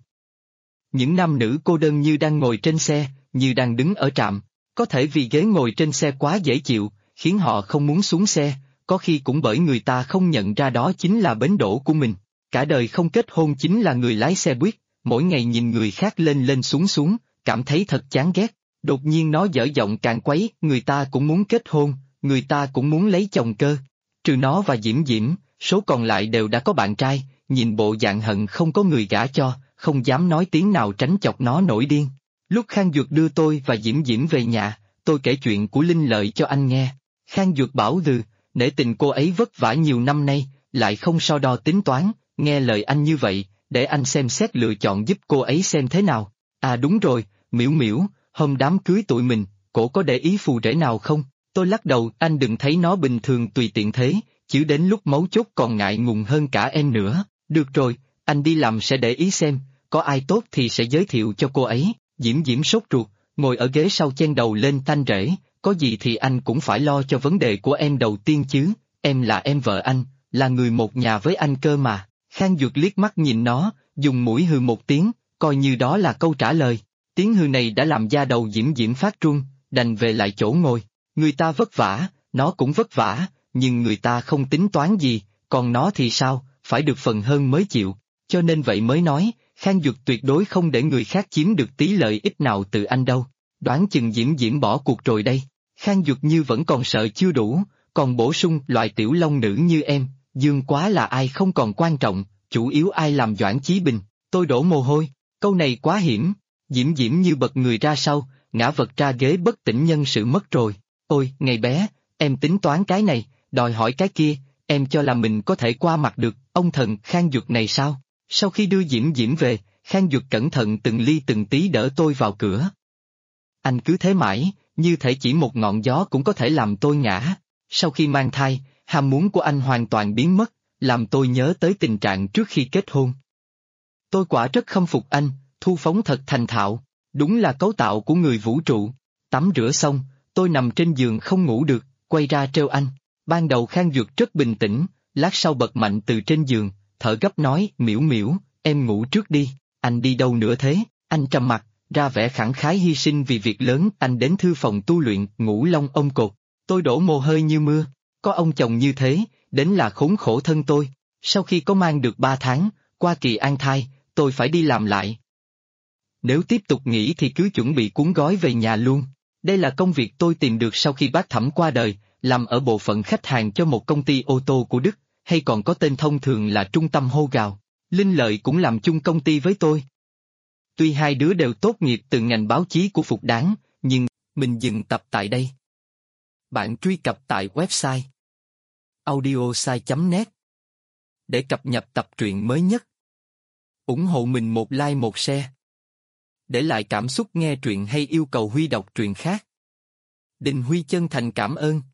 Những nam nữ cô đơn như đang ngồi trên xe, như đang đứng ở trạm, có thể vì ghế ngồi trên xe quá dễ chịu, khiến họ không muốn xuống xe, có khi cũng bởi người ta không nhận ra đó chính là bến đỗ của mình. Cả đời không kết hôn chính là người lái xe buýt, mỗi ngày nhìn người khác lên lên xuống xuống, cảm thấy thật chán ghét. Đột nhiên nó dở giọng càn quấy, người ta cũng muốn kết hôn, người ta cũng muốn lấy chồng cơ. Trừ nó và Diễm Diễm, số còn lại đều đã có bạn trai, nhìn bộ dạng hận không có người gả cho, không dám nói tiếng nào tránh chọc nó nổi điên. Lúc Khang Duật đưa tôi và Diễm Diễm về nhà, tôi kể chuyện của Linh Lợi cho anh nghe. Khang Duật bảo nể tình cô ấy vất vả nhiều năm nay, lại không so đo tính toán, nghe lời anh như vậy, để anh xem xét lựa chọn giúp cô ấy xem thế nào. À đúng rồi, Miễu Miễu, hôm đám cưới tụi mình, cổ có để ý phù rể nào không? Tôi lắc đầu, anh đừng thấy nó bình thường tùy tiện thế, chứ đến lúc mấu chốt còn ngại ngùng hơn cả em nữa. Được rồi, anh đi làm sẽ để ý xem, có ai tốt thì sẽ giới thiệu cho cô ấy. Diễm Diễm sốt ruột, ngồi ở ghế sau chen đầu lên tanh rễ, có gì thì anh cũng phải lo cho vấn đề của em đầu tiên chứ, em là em vợ anh, là người một nhà với anh cơ mà. Khang Duật liếc mắt nhìn nó, dùng mũi hừ một tiếng, coi như đó là câu trả lời. Tiếng hừ này đã làm da đầu Diễm Diễm phát run, đành về lại chỗ ngồi. Người ta vất vả, nó cũng vất vả, nhưng người ta không tính toán gì, còn nó thì sao, phải được phần hơn mới chịu. Cho nên vậy mới nói, Khang Duật tuyệt đối không để người khác chiếm được tí lợi ích nào từ anh đâu. Đoán chừng Diễm Diễm bỏ cuộc rồi đây. Khang Duật như vẫn còn sợ chưa đủ, còn bổ sung loại tiểu long nữ như em, dương quá là ai không còn quan trọng, chủ yếu ai làm Doãn Chí Bình. Tôi đổ mồ hôi, câu này quá hiểm. Diễm Diễm như bật người ra sau, ngã vật ra ghế bất tỉnh nhân sự mất rồi. Ôi, ngày bé, em tính toán cái này, đòi hỏi cái kia, em cho là mình có thể qua mặt được, ông thần Khang Duật này sao? Sau khi đưa Diễm Diễm về, Khang Duật cẩn thận từng ly từng tí đỡ tôi vào cửa. Anh cứ thế mãi, như thể chỉ một ngọn gió cũng có thể làm tôi ngã. Sau khi mang thai, ham muốn của anh hoàn toàn biến mất, làm tôi nhớ tới tình trạng trước khi kết hôn. Tôi quả rất khâm phục anh, thu phóng thật thành thạo, đúng là cấu tạo của người vũ trụ. Tắm rửa xong, tôi nằm trên giường không ngủ được, quay ra trêu anh. Ban đầu Khang Duật rất bình tĩnh, lát sau bật mạnh từ trên giường, thở gấp nói, Miễu Miễu, em ngủ trước đi, anh đi đâu nữa thế? Anh trầm mặt, ra vẻ khẳng khái hy sinh vì việc lớn, anh đến thư phòng tu luyện, ngủ lông ông cột. Tôi đổ mồ hôi như mưa, có ông chồng như thế, đến là khốn khổ thân tôi. Sau khi có mang được 3 tháng, qua kỳ an thai, tôi phải đi làm lại. Nếu tiếp tục nghỉ thì cứ chuẩn bị cuốn gói về nhà luôn. Đây là công việc tôi tìm được sau khi bác Thẩm qua đời, làm ở bộ phận khách hàng cho một công ty ô tô của Đức, hay còn có tên thông thường là Trung tâm Hô Gào. Linh Lợi cũng làm chung công ty với tôi. Tuy hai đứa đều tốt nghiệp từ ngành báo chí của Phục Đáng, nhưng mình dừng tập tại đây. Bạn truy cập tại website audiosai.net để cập nhật tập truyện mới nhất. Ủng hộ mình một like một share. Để lại cảm xúc nghe truyện hay yêu cầu Huy đọc truyện khác. Đình Huy chân thành cảm ơn.